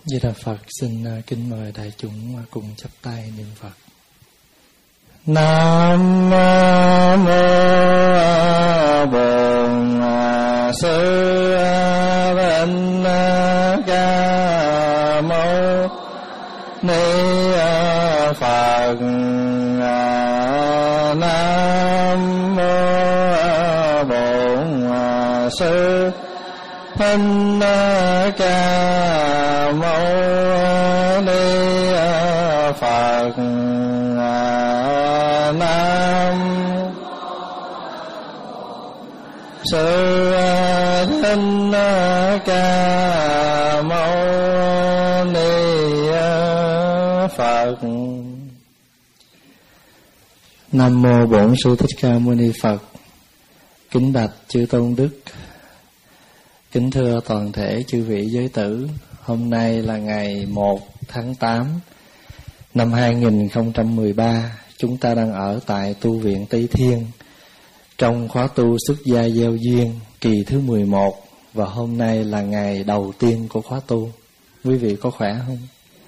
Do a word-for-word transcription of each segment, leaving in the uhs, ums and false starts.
Di Đà Phật. Xin kính mời đại chúng cùng chắp tay niệm Phật. Nam mô Bổn Sư Thích Ca Mâu Ni Phật. Nam mô Bổn Sư Thích Ca Mâu Ni Phật. Nam Sư Thích Ca Mâu Ni Phật. Nam mô Bổn Sư Thích Ca Mâu Ni Phật. Kính bạch chư tôn đức, kính thưa toàn thể chư vị giới tử. Hôm nay là ngày một tháng tám năm hai nghìn không trăm mười ba. Chúng ta đang ở tại tu viện Tây Thiên trong khóa tu xuất gia gieo duyên kỳ thứ mười một. Và hôm nay là ngày đầu tiên của khóa tu. Quý vị có khỏe không?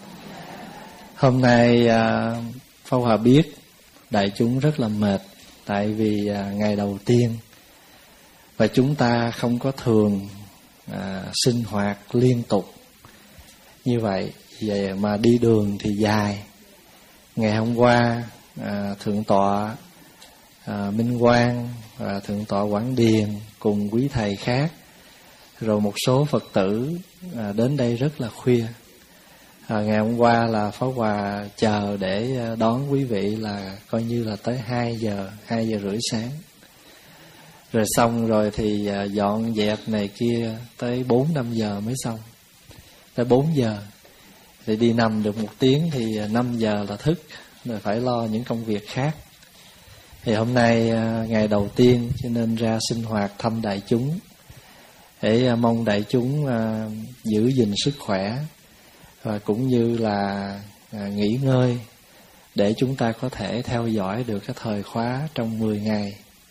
Hôm nay à, Pháp Hòa biết đại chúng rất là mệt. Tại vì à, ngày đầu tiên và chúng ta không có thường à, sinh hoạt liên tục như vậy. Vậy mà đi đường thì dài. Ngày hôm qua à, Thượng tọa à, Minh Quang và Thượng tọa Quảng Điền cùng quý thầy khác, rồi một số Phật tử à, đến đây rất là khuya. à, Ngày hôm qua là Pháp Hòa chờ để đón quý vị là coi như là tới hai giờ, hai giờ rưỡi sáng. Rồi xong rồi thì à, dọn dẹp này kia tới bốn năm giờ mới xong. Tới bốn giờ thì đi nằm được một tiếng thì năm giờ là thức, rồi phải lo những công việc khác. Thì hôm nay à, ngày đầu tiên cho nên ra sinh hoạt thăm đại chúng, để à, mong đại chúng à, giữ gìn sức khỏe và cũng như là à, nghỉ ngơi để chúng ta có thể theo dõi được cái thời khóa trong mười ngày.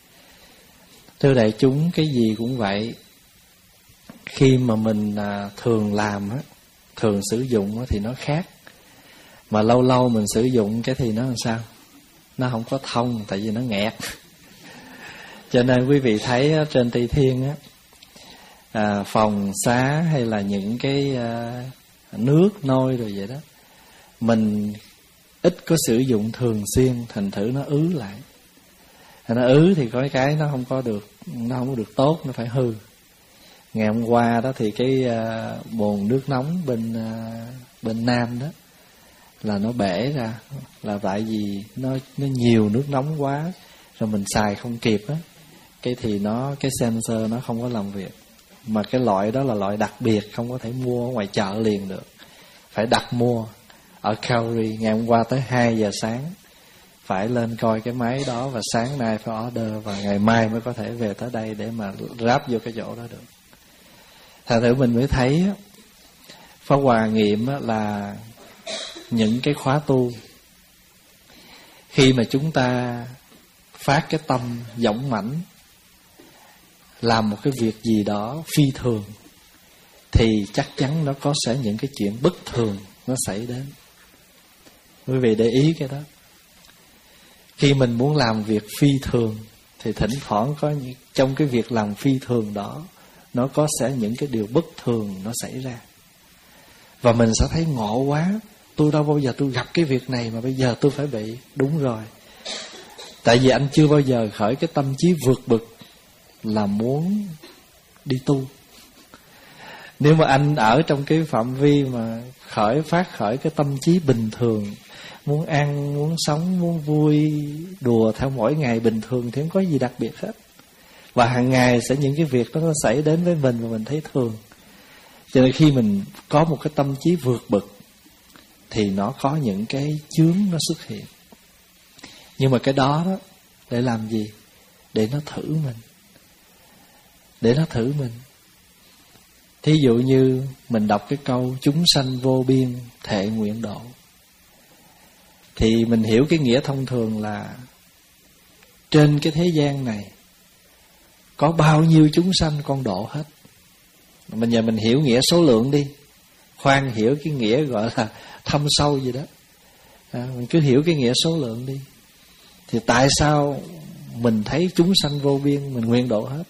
Thưa đại chúng, cái gì cũng vậy. Khi mà mình à, thường làm á, thường sử dụng á, thì nó khác. Mà lâu lâu mình sử dụng cái thì nó làm sao? Nó không có thông, tại vì nó nghẹt. Cho nên quý vị thấy á, trên Tây Thiên á, à, phòng xá hay là những cái à, nước nôi rồi vậy đó, mình ít có sử dụng thường xuyên, thành thử nó ứ lại. Nó ứ thì có cái nó không có được, nó không có được tốt, nó phải hư. Ngày hôm qua đó thì cái uh, bồn nước nóng bên uh, bên Nam đó là nó bể ra, là tại vì nó nó nhiều nước nóng quá, rồi mình xài không kịp á, cái thì nó cái sensor nó không có làm việc. Mà cái loại đó là loại đặc biệt, không có thể mua ở ngoài chợ liền được, phải đặt mua ở Calgary. Ngày hôm qua tới hai giờ sáng phải lên coi cái máy đó, và sáng nay phải order, và ngày mai mới có thể về tới đây để mà ráp vô cái chỗ đó được. Thành thử mình mới thấy Pháp Hòa nghiệm là những cái khóa tu, khi mà chúng ta phát cái tâm dũng mãnh làm một cái việc gì đó phi thường, thì chắc chắn nó có sẽ những cái chuyện bất thường nó xảy đến. Quý vị để ý cái đó. Khi mình muốn làm việc phi thường thì thỉnh thoảng có những, trong cái việc làm phi thường đó, nó có sẽ những cái điều bất thường nó xảy ra. Và mình sẽ thấy ngộ quá, tôi đâu bao giờ tôi gặp cái việc này mà bây giờ tôi phải bị. Đúng rồi, tại vì anh chưa bao giờ khởi cái tâm trí vượt bực là muốn đi tu. Nếu mà anh ở trong cái phạm vi mà khởi phát khởi cái tâm trí bình thường, muốn ăn, muốn sống, muốn vui, đùa theo mỗi ngày bình thường thì không có gì đặc biệt hết. Và hàng ngày sẽ những cái việc đó nó xảy đến với mình và mình thấy thường. Cho nên khi mình có một cái tâm trí vượt bực thì nó có những cái chướng nó xuất hiện. Nhưng mà cái đó đó để làm gì? Để nó thử mình. Để nó thử mình. Thí dụ như mình đọc cái câu chúng sanh vô biên thệ nguyện độ, thì mình hiểu cái nghĩa thông thường là trên cái thế gian này có bao nhiêu chúng sanh con độ hết. Bây giờ mình hiểu nghĩa số lượng đi. khoan hiểu cái nghĩa gọi là thâm sâu gì đó. À, mình cứ hiểu cái nghĩa số lượng đi. Thì tại sao mình thấy chúng sanh vô biên, mình nguyện độ hết?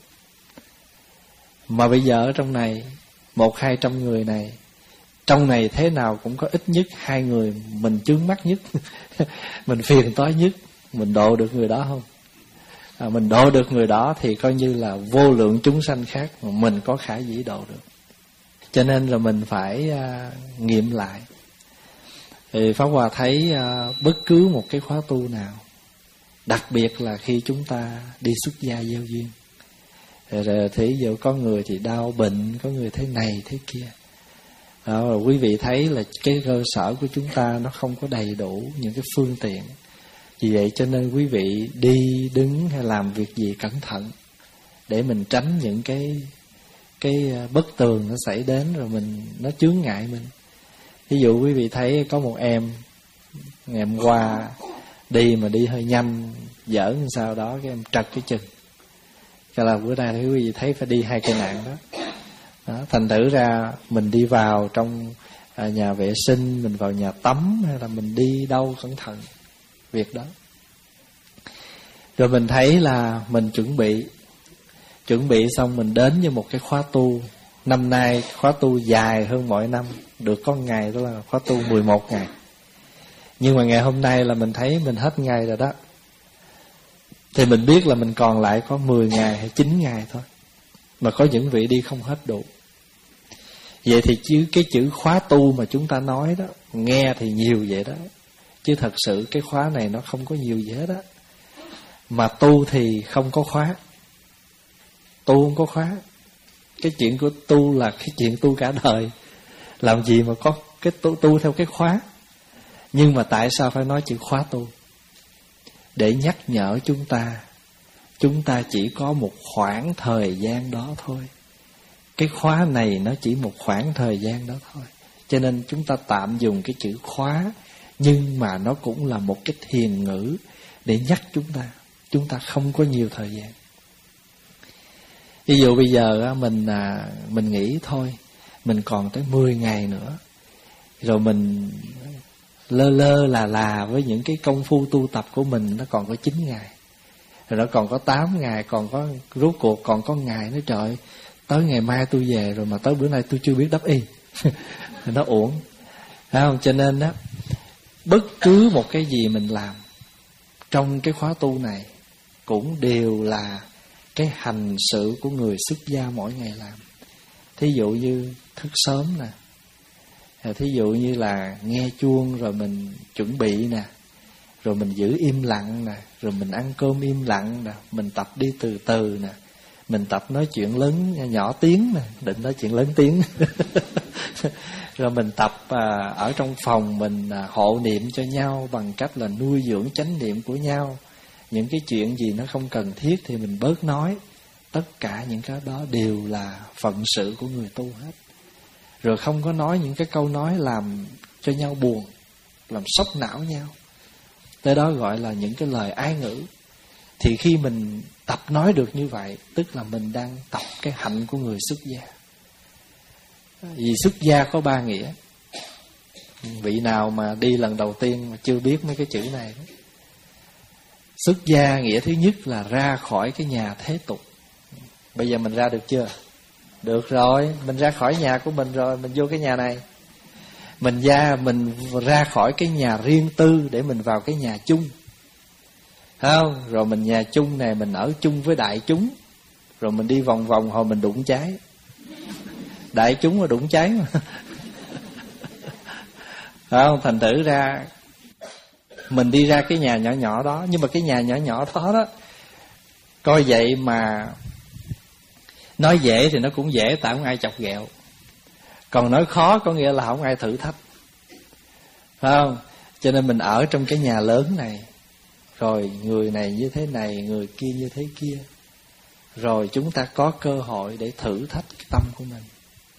Mà bây giờ ở trong này, một hai trăm người này, trong này thế nào cũng có ít nhất hai người mình chướng mắt nhất, mình phiền toái nhất, mình độ được người đó không? À, mình độ được người đó thì coi như là vô lượng chúng sanh khác mà mình có khả dĩ độ được. Cho nên là mình phải uh, nghiệm lại. Thì Pháp Hòa thấy uh, bất cứ một cái khóa tu nào, đặc biệt là khi chúng ta đi xuất gia gieo duyên, rồi, rồi thí dụ có người thì đau bệnh, có người thế này thế kia. Đó, rồi quý vị thấy là cái cơ sở của chúng ta nó không có đầy đủ những cái phương tiện. Vì vậy cho nên quý vị đi, đứng hay làm việc gì cẩn thận, để mình tránh những cái cái bất tường nó xảy đến, rồi mình nó chướng ngại mình. Ví dụ quý vị thấy có một em ngày hôm qua đi mà đi hơi nhanh, giỡn sao đó, cái em trật cái chân. Cái là bữa nay quý vị thấy phải đi hai cây nạn đó. Đó, thành thử ra mình đi vào trong à, nhà vệ sinh, mình vào nhà tắm, hay là mình đi đâu cẩn thận việc đó. Rồi mình thấy là mình chuẩn bị Chuẩn bị xong mình đến với một cái khóa tu. Năm nay khóa tu dài hơn mọi năm, được có ngày đó là khóa tu mười một ngày. Nhưng mà ngày hôm nay là mình thấy mình hết ngày rồi đó. Thì mình biết là mình còn lại có mười ngày hay chín ngày thôi. Mà có những vị đi không hết đủ. Vậy thì chứ cái chữ khóa tu mà chúng ta nói đó, nghe thì nhiều vậy đó, chứ thật sự cái khóa này nó không có nhiều gì hết á. Mà tu thì không có khóa. Tu không có khóa. Cái chuyện của tu là cái chuyện tu cả đời. Làm gì mà có cái tu, tu theo cái khóa. Nhưng mà tại sao phải nói chữ khóa tu? Để nhắc nhở chúng ta, chúng ta chỉ có một khoảng thời gian đó thôi. Cái khóa này nó chỉ một khoảng thời gian đó thôi. Cho nên chúng ta tạm dùng cái chữ khóa, nhưng mà nó cũng là một cái thiền ngữ để nhắc chúng ta. Chúng ta không có nhiều thời gian. Ví dụ bây giờ mình mình nghĩ thôi, mình còn tới mười ngày nữa, rồi mình lơ lơ là là với những cái công phu tu tập của mình, nó còn có chín ngày, rồi nó còn có tám ngày, còn có rốt cuộc còn có ngày nữa, trời, tới ngày mai tôi về rồi mà tới bữa nay tôi chưa biết đắp y. Nó uổng, phải không? Cho nên đó, bất cứ một cái gì mình làm trong cái khóa tu này cũng đều là cái hành sự của người xuất gia mỗi ngày làm. Thí dụ như thức sớm nè, thí dụ như là nghe chuông rồi mình chuẩn bị nè, rồi mình giữ im lặng nè, rồi mình ăn cơm im lặng nè, mình tập đi từ từ nè, mình tập nói chuyện lớn nhỏ tiếng nè, định nói chuyện lớn tiếng. Rồi mình tập à, ở trong phòng mình à, hộ niệm cho nhau bằng cách là nuôi dưỡng chánh niệm của nhau. Những cái chuyện gì nó không cần thiết thì mình bớt nói. Tất cả những cái đó đều là phận sự của người tu hết. Rồi không có nói những cái câu nói làm cho nhau buồn, làm sốc não nhau. Tới đó gọi là những cái lời ái ngữ. Thì khi mình tập nói được như vậy, tức là mình đang tập cái hạnh của người xuất gia. Vì xuất gia có ba nghĩa. Vị nào mà đi lần đầu tiên mà chưa biết mấy cái chữ này đó. Xuất gia nghĩa thứ nhất là ra khỏi cái nhà thế tục. Bây giờ mình ra được chưa? Được rồi, mình ra khỏi nhà của mình rồi, mình vô cái nhà này. Mình ra, mình ra khỏi cái nhà riêng tư để mình vào cái nhà chung. Thấy không? Rồi mình nhà chung này, mình ở chung với đại chúng. Rồi mình đi vòng vòng hồi mình đụng cháy. Đại chúng mà đụng cháy mà. Thấy không? Thành thử ra mình đi ra cái nhà nhỏ nhỏ đó. Nhưng mà cái nhà nhỏ nhỏ đó đó, coi vậy mà nói dễ thì nó cũng dễ, tại không ai chọc ghẹo. Còn nói khó có nghĩa là không ai thử thách. Phải không? Cho nên mình ở trong cái nhà lớn này, rồi người này như thế này, người kia như thế kia, rồi chúng ta có cơ hội để thử thách cái tâm của mình.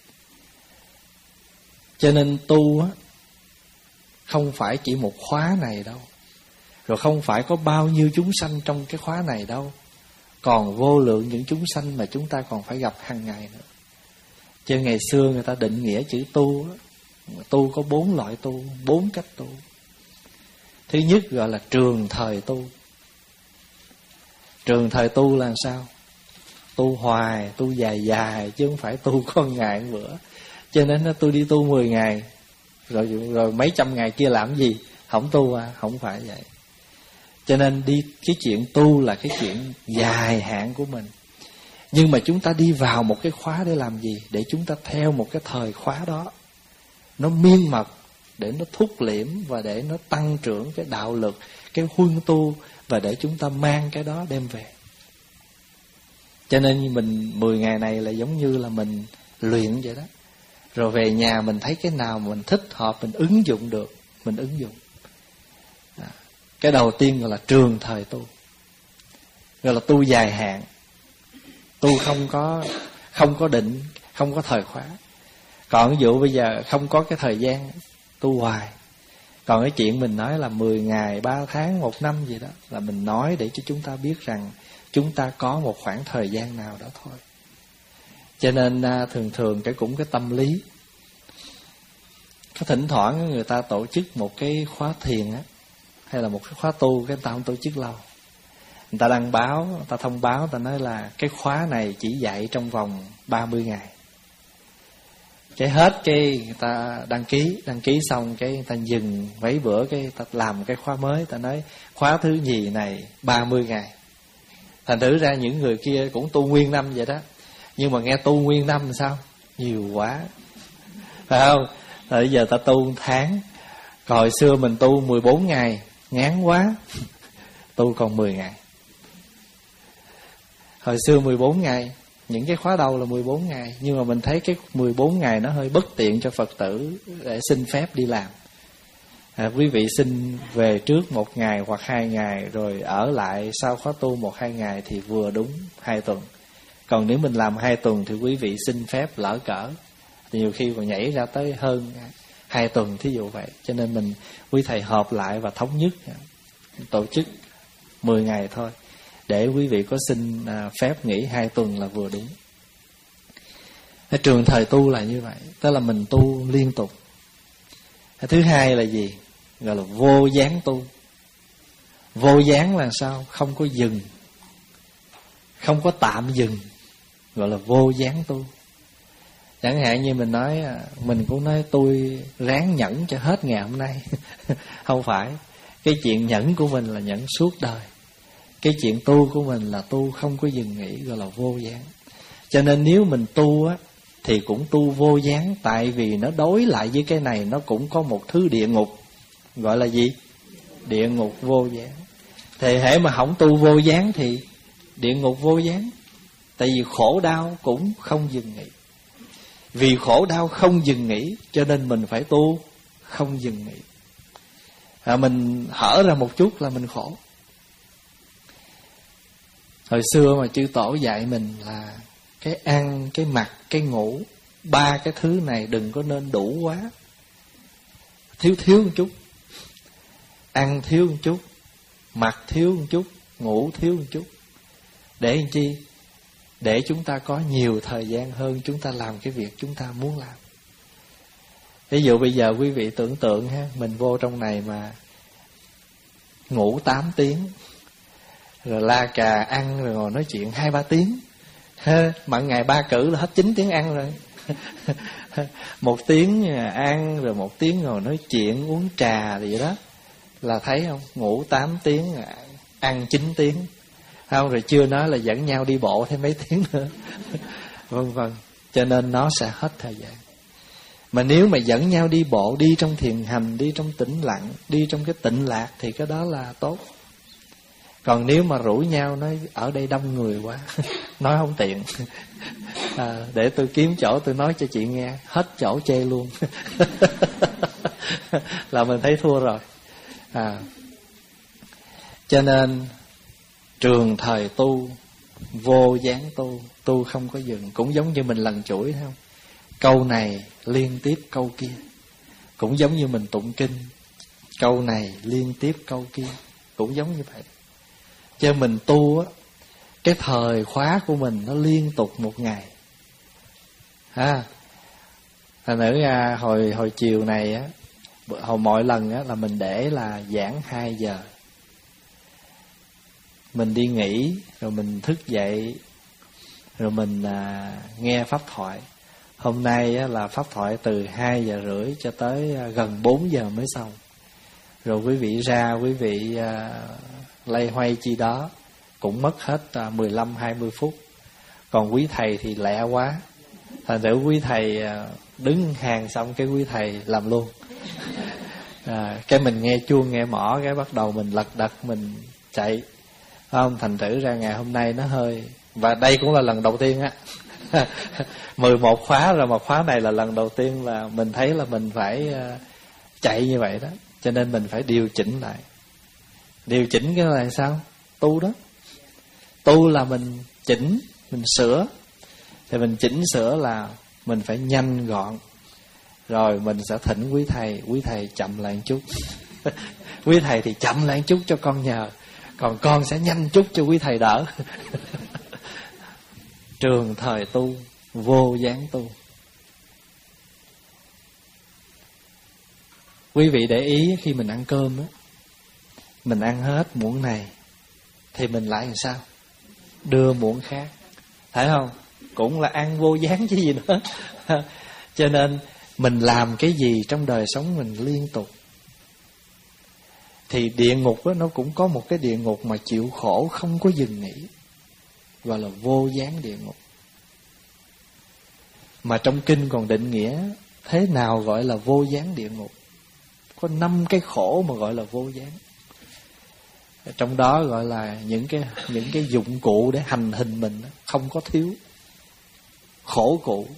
Cho nên tu á, không phải chỉ một khóa này đâu, rồi không phải có bao nhiêu chúng sanh trong cái khóa này đâu, còn vô lượng những chúng sanh mà chúng ta còn phải gặp hàng ngày nữa. Chứ ngày xưa người ta định nghĩa chữ tu á, Tu có bốn loại tu, bốn cách tu. Thứ nhất gọi là trường thời tu. Trường thời tu là sao? Tu hoài, tu dài dài, chứ không phải tu con ngày một bữa. Cho nên nó tôi đi tu mười ngày, rồi rồi mấy trăm ngày kia làm gì? Không tu à? Không phải vậy. Cho nên đi cái chuyện tu là cái chuyện dài hạn của mình. Nhưng mà chúng ta đi vào một cái khóa để làm gì? Để chúng ta theo một cái thời khóa đó, nó miên mật, để nó thúc liễm và để nó tăng trưởng cái đạo lực, cái huân tu, và để chúng ta mang cái đó đem về. Cho nên mình mười ngày này là giống như là mình luyện vậy đó. Rồi về nhà mình thấy cái nào mình thích hợp, mình ứng dụng được, mình ứng dụng. À, cái đầu tiên gọi là trường thời tu, gọi là tu dài hạn. Tu không có không có định, không có thời khóa. Còn ví dụ bây giờ không có cái thời gian, tu hoài. Còn cái chuyện mình nói là mười ngày, ba tháng, một năm gì đó, là mình nói để cho chúng ta biết rằng chúng ta có một khoảng thời gian nào đó thôi. Cho nên thường thường cái cũng cái tâm lý. Có thỉnh thoảng người ta tổ chức một cái khóa thiền á, hay là một cái khóa tu, cái người ta không tổ chức lâu. Người ta đăng báo, người ta thông báo, người ta nói là cái khóa này chỉ dạy trong vòng ba mươi ngày. Cái hết cái người ta đăng ký, đăng ký xong cái người ta dừng mấy bữa, cái người ta làm cái khóa mới, người ta nói khóa thứ nhì này ba mươi ngày. Thành thử ra những người kia cũng tu nguyên năm vậy đó. Nhưng mà nghe tu nguyên năm sao? Nhiều quá, phải không? Rồi bây giờ ta tu một tháng. Còn hồi xưa mình tu mười bốn ngày, ngán quá, tu còn mười ngày. Hồi xưa mười bốn ngày, những cái khóa đầu là mười bốn ngày. Nhưng mà mình thấy cái mười bốn ngày nó hơi bất tiện cho Phật tử để xin phép đi làm. À, quý vị xin về trước một ngày hoặc hai ngày, rồi ở lại sau khóa tu một hai ngày thì vừa đúng hai tuần. Còn nếu mình làm hai tuần thì quý vị xin phép lỡ cỡ, nhiều khi còn nhảy ra tới hơn hai tuần, thí dụ vậy. Cho nên mình quý thầy họp lại và thống nhất tổ chức mười ngày thôi, để quý vị có xin phép nghỉ hai tuần là vừa đúng. Cái trường thời tu là như vậy, tức là mình tu liên tục. Cái thứ hai là gì? Gọi là vô gián tu. Vô gián là sao? Không có dừng, không có tạm dừng, gọi là vô gián tu. Chẳng hạn như mình nói, mình cũng nói tôi ráng nhẫn cho hết ngày hôm nay. Không phải. Cái chuyện nhẫn của mình là nhẫn suốt đời. Cái chuyện tu của mình là tu không có dừng nghỉ, gọi là vô gián. Cho nên nếu mình tu á, thì cũng tu vô gián. Tại vì nó đối lại với cái này, nó cũng có một thứ địa ngục, gọi là gì? Địa ngục vô gián. Thì hễ mà không tu vô gián thì địa ngục vô gián. Tại vì khổ đau cũng không dừng nghỉ. Vì khổ đau không dừng nghỉ, cho nên mình phải tu không dừng nghỉ. À, mình hở ra một chút là mình khổ. Hồi xưa mà chư tổ dạy mình là cái ăn, cái mặc, cái ngủ, ba cái thứ này đừng có nên đủ quá. Thiếu thiếu một chút. Ăn thiếu một chút, mặc thiếu một chút, ngủ thiếu một chút. Để làm chi? Để chúng ta có nhiều thời gian hơn, chúng ta làm cái việc chúng ta muốn làm. Ví dụ bây giờ quý vị tưởng tượng ha, mình vô trong này mà ngủ tám tiếng, rồi la cà ăn, rồi ngồi nói chuyện hai ba tiếng. Mặn ngày ba cử là hết chín tiếng ăn rồi. Một tiếng ăn, rồi một tiếng ngồi nói chuyện, uống trà gì đó. Là thấy không? Ngủ tám tiếng, ăn chín tiếng. Không, rồi chưa nói là dẫn nhau đi bộ thêm mấy tiếng nữa. Vân vân. Cho nên nó sẽ hết thời gian. Mà nếu mà dẫn nhau đi bộ, đi trong thiền hành, đi trong tĩnh lặng, đi trong cái tịnh lạc, thì cái đó là tốt. Còn nếu mà rủ nhau nói ở đây đông người quá, nói không tiện, à, để tôi kiếm chỗ tôi nói cho chị nghe, hết chỗ chê luôn. Là mình thấy thua rồi. À, cho nên trường thời tu, vô gián tu, tu không có dừng. Cũng giống như mình lần chuỗi, thấy không? Câu này liên tiếp câu kia. Cũng giống như mình tụng kinh, câu này liên tiếp câu kia. Cũng giống như vậy. Cho mình tu á, cái thời khóa của mình nó liên tục một ngày. À, Thành thử ra hồi hồi chiều này á, hồi mọi lần á là mình để là giảng hai giờ. Mình đi nghỉ rồi mình thức dậy rồi mình à, nghe pháp thoại. Hôm nay á, là pháp thoại từ hai giờ rưỡi cho tới à, gần bốn giờ mới xong. Rồi quý vị ra, quý vị à, lay hoay chi đó cũng mất hết à, mười lăm hai mươi phút. Còn quý thầy thì lẹ quá. Thành thử quý thầy à, đứng hàng xong cái quý thầy làm luôn. À, cái mình nghe chuông nghe mõ, cái bắt đầu mình lật đật mình chạy. Không, thành thử ra ngày hôm nay nó hơi, và đây cũng là lần đầu tiên á. mười một khóa rồi mà khóa này là lần đầu tiên là mình thấy là mình phải uh, chạy như vậy đó. Cho nên mình phải điều chỉnh lại. Điều chỉnh cái là sao? Tu đó. Tu là mình chỉnh, mình sửa. Thì mình chỉnh sửa là mình phải nhanh gọn. Rồi mình sẽ thỉnh quý thầy, quý thầy chậm lại một chút. Quý thầy thì chậm lại một chút cho con nhờ, còn con sẽ nhanh chút cho quý thầy đỡ. Trường thời tu, vô gián tu. Quý vị để ý khi mình ăn cơm á, mình ăn hết muỗng này thì mình lại làm sao? Đưa muỗng khác. Thấy không? Cũng là ăn vô gián chứ gì nữa. Cho nên mình làm cái gì trong đời sống mình liên tục. Thì địa ngục đó, nó cũng có một cái địa ngục mà chịu khổ không có dừng nghỉ, gọi là vô gián địa ngục. Mà trong kinh còn định nghĩa thế nào gọi là vô gián địa ngục. Có năm cái khổ mà gọi là vô gián. Trong đó gọi là những cái những cái dụng cụ để hành hình mình không có thiếu. Khổ cụ.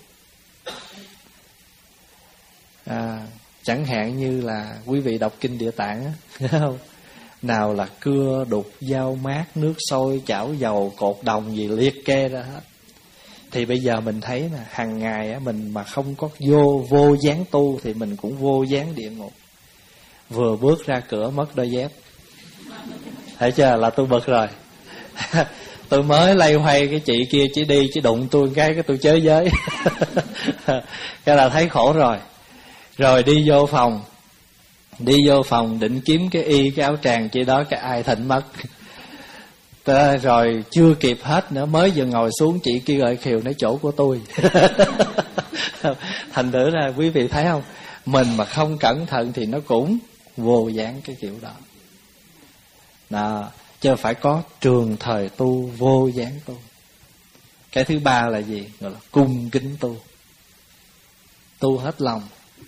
À, chẳng hạn như là quý vị đọc kinh Địa Tạng á, không? Nào là cưa, đục, dao mát, nước sôi, chảo dầu, cột đồng gì liệt kê ra hết. Thì bây giờ mình thấy là hàng ngày á, mình mà không có vô vô gián tu thì mình cũng vô gián địa ngục. Vừa bước ra cửa mất đôi dép. Thấy chưa, là tôi bực rồi. Tôi mới lay hoay cái chị kia chỉ đi chỉ đụng tôi cái cái tôi chới giới. Cái là thấy khổ rồi. Rồi đi vô phòng, đi vô phòng định kiếm cái y cái áo tràng chị đó, cái ai thịnh mất. Rồi chưa kịp hết nữa, mới vừa ngồi xuống chị kia gọi khều nói chỗ của tôi. Thành thử ra quý vị thấy không, mình mà không cẩn thận thì nó cũng vô gián cái kiểu đó. Đó, chứ phải có trường thời tu, vô gián tu. Cái thứ ba là gì? Gọi là cung kính tu. Tu hết lòng.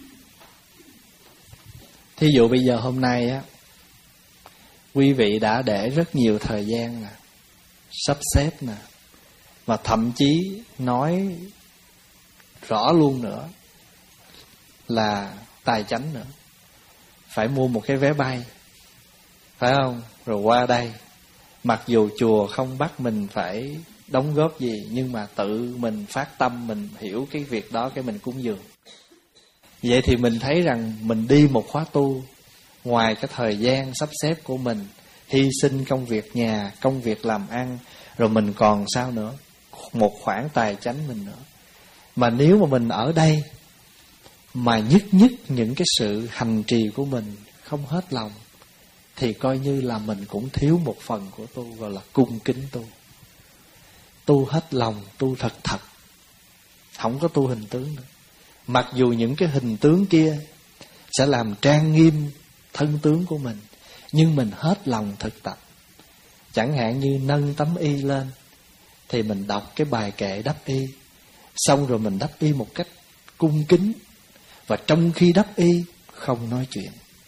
Thí dụ bây giờ hôm nay á, quý vị đã để rất nhiều thời gian nè, sắp xếp nè, và thậm chí nói rõ luôn nữa là tài chánh nữa. Phải mua một cái vé bay, phải không? Rồi qua đây. Mặc dù chùa không bắt mình phải đóng góp gì, nhưng mà tự mình phát tâm, mình hiểu cái việc đó, cái mình cúng dường. Vậy thì mình thấy rằng mình đi một khóa tu, ngoài cái thời gian sắp xếp của mình, hy sinh công việc nhà, công việc làm ăn, rồi mình còn sao nữa? Một khoản tài chánh mình nữa. Mà nếu mà mình ở đây mà nhất nhất những cái sự hành trì của mình không hết lòng, thì coi như là mình cũng thiếu một phần của tu, gọi là cung kính tu. Tu hết lòng, tu thật thật, không có tu hình tướng nữa. Mặc dù những cái hình tướng kia sẽ làm trang nghiêm thân tướng của mình, nhưng mình hết lòng thực tập. Chẳng hạn như nâng tấm y lên thì mình đọc cái bài kệ đắp y, xong rồi mình đắp y một cách cung kính, và trong khi đắp y không nói chuyện.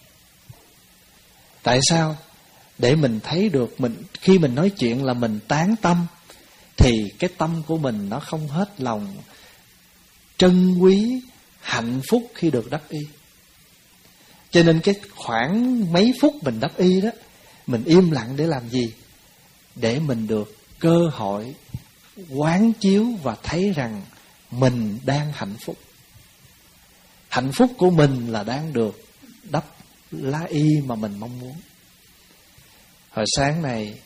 Tại sao? Để mình thấy được mình khi mình nói chuyện là mình tán tâm, thì cái tâm của mình nó không hết lòng trân quý, hạnh phúc khi được đắp y. Cho nên cái khoảng mấy phút mình đắp y đó, mình im lặng để làm gì? Để mình được cơ hội quán chiếu và thấy rằng mình đang hạnh phúc. Hạnh phúc của mình là đang được đắp lá y mà mình mong muốn. Hồi sáng này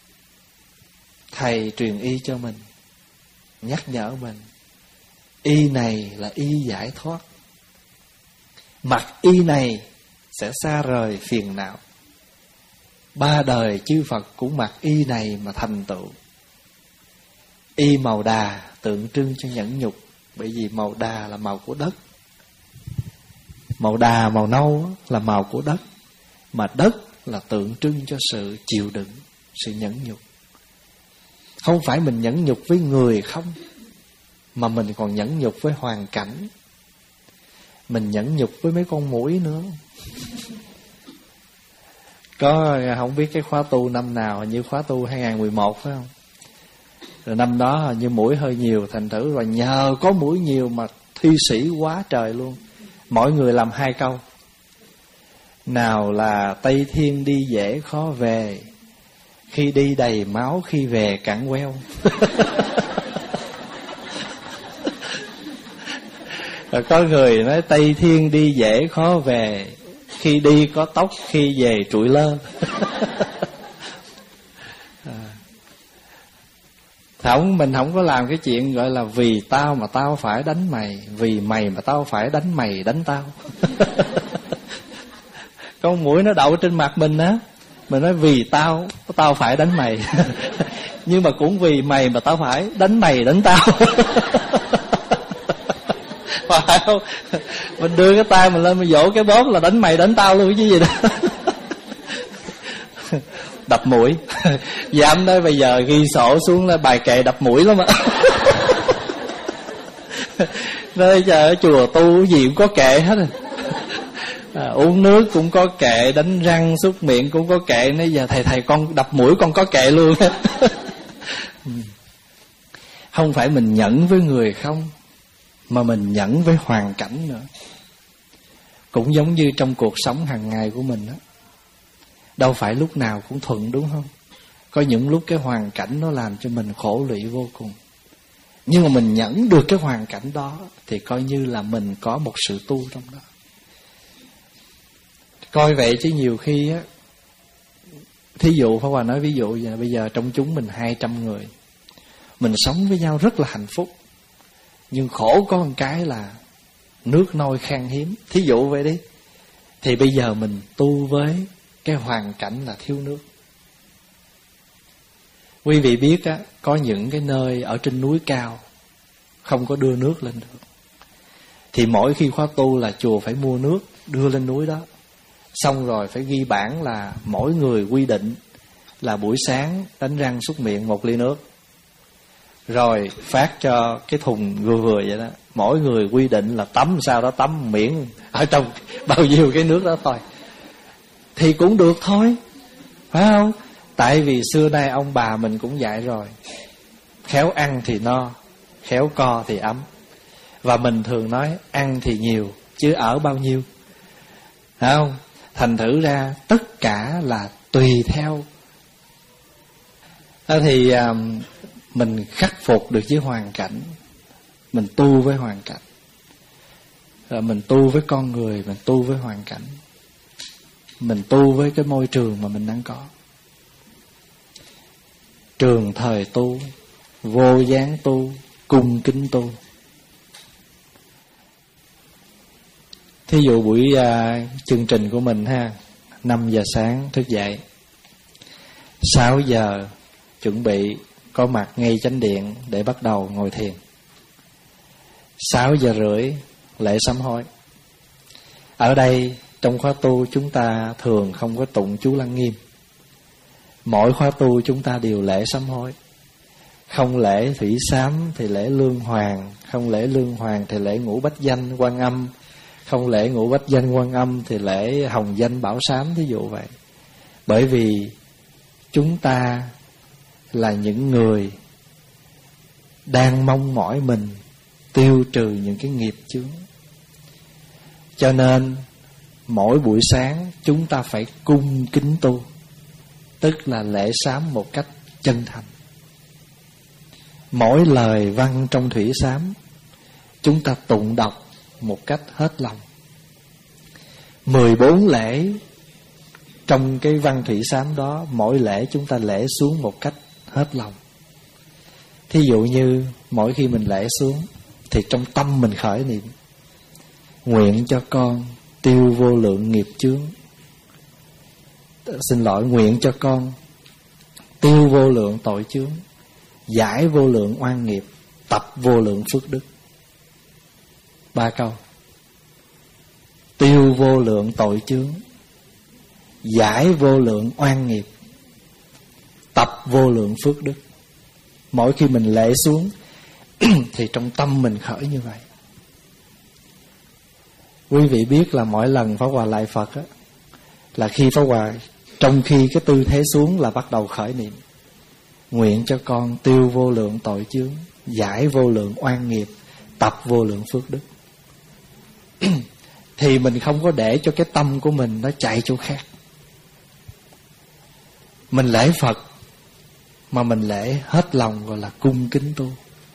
thầy truyền y cho mình, nhắc nhở mình, y này là y giải thoát, Mặc y này sẽ xa rời phiền não. Ba đời chư Phật cũng mặc y này mà thành tựu. Y màu đà tượng trưng cho nhẫn nhục, bởi vì màu đà là màu của đất. Màu đà, màu nâu là màu của đất, mà đất là tượng trưng cho sự chịu đựng, sự nhẫn nhục. Không phải mình nhẫn nhục với người không, mà mình còn nhẫn nhục với hoàn cảnh. Mình nhẫn nhục với mấy con muỗi nữa. Có không biết cái khóa tu năm nào, như khóa tu hai không một một phải không? Rồi năm đó như muỗi hơi nhiều, thành thử rồi nhờ có muỗi nhiều mà thi sĩ quá trời luôn. Mỗi người làm hai câu. Nào là Tây Thiên đi dễ khó về, khi đi đầy máu khi về cạn queo. Rồi có người nói Tây Thiên đi dễ khó về, khi đi có tóc khi về trụi lơ. Không, mình không có làm cái chuyện gọi là vì tao mà tao phải đánh mày, vì mày mà tao phải đánh mày đánh tao. Con muỗi nó đậu trên mặt mình á, mình nói vì tao tao phải đánh mày. Nhưng mà cũng vì mày mà tao phải đánh mày đánh tao. Phải không? Mình đưa cái tay mình lên mình vỗ cái bóp là đánh mày đánh tao luôn chứ gì đó. Đập mũi. Dám nói bây giờ ghi sổ xuống là bài kệ đập mũi lắm ạ. Nói giờ ở chùa tu gì cũng có kệ hết rồi. À, uống nước cũng có kệ, đánh răng súc miệng cũng có kệ. Nói giờ thầy thầy con đập mũi con có kệ luôn. Không phải mình nhẫn với người không, mà mình nhẫn với hoàn cảnh nữa. Cũng giống như trong cuộc sống hàng ngày của mình đó, đâu phải lúc nào cũng thuận, đúng không? Có những lúc cái hoàn cảnh nó làm cho mình khổ lụy vô cùng. Nhưng mà mình nhẫn được cái hoàn cảnh đó thì coi như là mình có một sự tu trong đó. Coi vậy chứ nhiều khi á, thí dụ Pháp Hòa nói ví dụ vậy, bây giờ trong chúng mình hai trăm người, mình sống với nhau rất là hạnh phúc, nhưng khổ có một cái là nước nôi khan hiếm. Thí dụ vậy đi, thì bây giờ mình tu với cái hoàn cảnh là thiếu nước. Quý vị biết á, có những cái nơi ở trên núi cao không có đưa nước lên được, thì mỗi khi khóa tu là chùa phải mua nước đưa lên núi đó. Xong rồi phải ghi bản là mỗi người quy định là buổi sáng đánh răng súc miệng một ly nước, rồi phát cho cái thùng vừa vừa vậy đó. Mỗi người quy định là tắm sao đó tắm, miễn ở trong bao nhiêu cái nước đó thôi. Thì cũng được thôi, phải không? Tại vì xưa nay ông bà mình cũng dạy rồi, khéo ăn thì no, khéo co thì ấm. Và mình thường nói ăn thì nhiều, chứ ở bao nhiêu, phải không? Thành thử ra tất cả là tùy theo. Đó thì um, mình khắc phục được với hoàn cảnh, mình tu với hoàn cảnh, rồi mình tu với con người, mình tu với hoàn cảnh, mình tu với cái môi trường mà mình đang có. Trường thời tu, vô gián tu, cung kính tu. Thí dụ buổi uh, chương trình của mình ha, năm giờ sáng thức dậy, sáu giờ chuẩn bị có mặt ngay chánh điện để bắt đầu ngồi thiền. Sáu giờ rưỡi lễ sám hối. Ở đây trong khóa tu chúng ta thường không có tụng chú Lăng Nghiêm. Mỗi khóa tu chúng ta đều lễ sám hối. Không lễ thủy sám thì lễ lương hoàng, không lễ lương hoàng thì lễ ngũ bách danh Quan Âm, không lễ ngũ bách danh Quan Âm thì lễ hồng danh bảo sám, thí dụ vậy. Bởi vì chúng ta là những người đang mong mỏi mình tiêu trừ những cái nghiệp chướng, cho nên mỗi buổi sáng chúng ta phải cung kính tu, tức là lễ sám một cách chân thành. Mỗi lời văn trong thủy sám chúng ta tụng đọc một cách hết lòng. Mười bốn lễ trong cái văn thủy sám đó, mỗi lễ chúng ta lễ xuống một cách hết lòng. Thí dụ như mỗi khi mình lễ xuống thì trong tâm mình khởi niệm: nguyện cho con tiêu vô lượng nghiệp chướng. Xin lỗi, nguyện cho con tiêu vô lượng tội chướng, giải vô lượng oan nghiệp, tập vô lượng phước đức. Ba câu. Tiêu vô lượng tội chướng, giải vô lượng oan nghiệp, tập vô lượng phước đức. Mỗi khi mình lễ xuống thì trong tâm mình khởi như vậy. Quý vị biết là mỗi lần Pháp Hòa lại Phật á, là khi Pháp Hòa trong khi cái tư thế xuống là bắt đầu khởi niệm: nguyện cho con tiêu vô lượng tội chướng, giải vô lượng oan nghiệp, tập vô lượng phước đức. Thì mình không có để cho cái tâm của mình nó chạy chỗ khác. Mình lễ Phật mà mình lễ hết lòng, gọi là cung kính tu.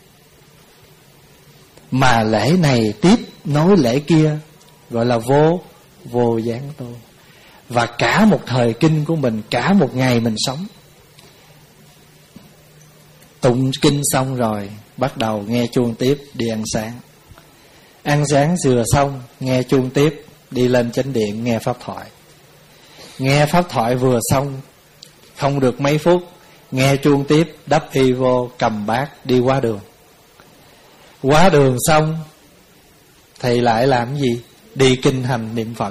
Mà lễ này tiếp nối lễ kia, gọi là vô vô gián tu. Và cả một thời kinh của mình, cả một ngày mình sống, tụng kinh xong rồi bắt đầu nghe chuông tiếp đi ăn sáng. Ăn sáng vừa xong nghe chuông tiếp đi lên chánh điện nghe pháp thoại. Nghe pháp thoại vừa xong không được mấy phút nghe chuông tiếp đắp y vô cầm bát đi qua đường. Qua đường xong thầy lại làm cái gì? Đi kinh hành niệm Phật.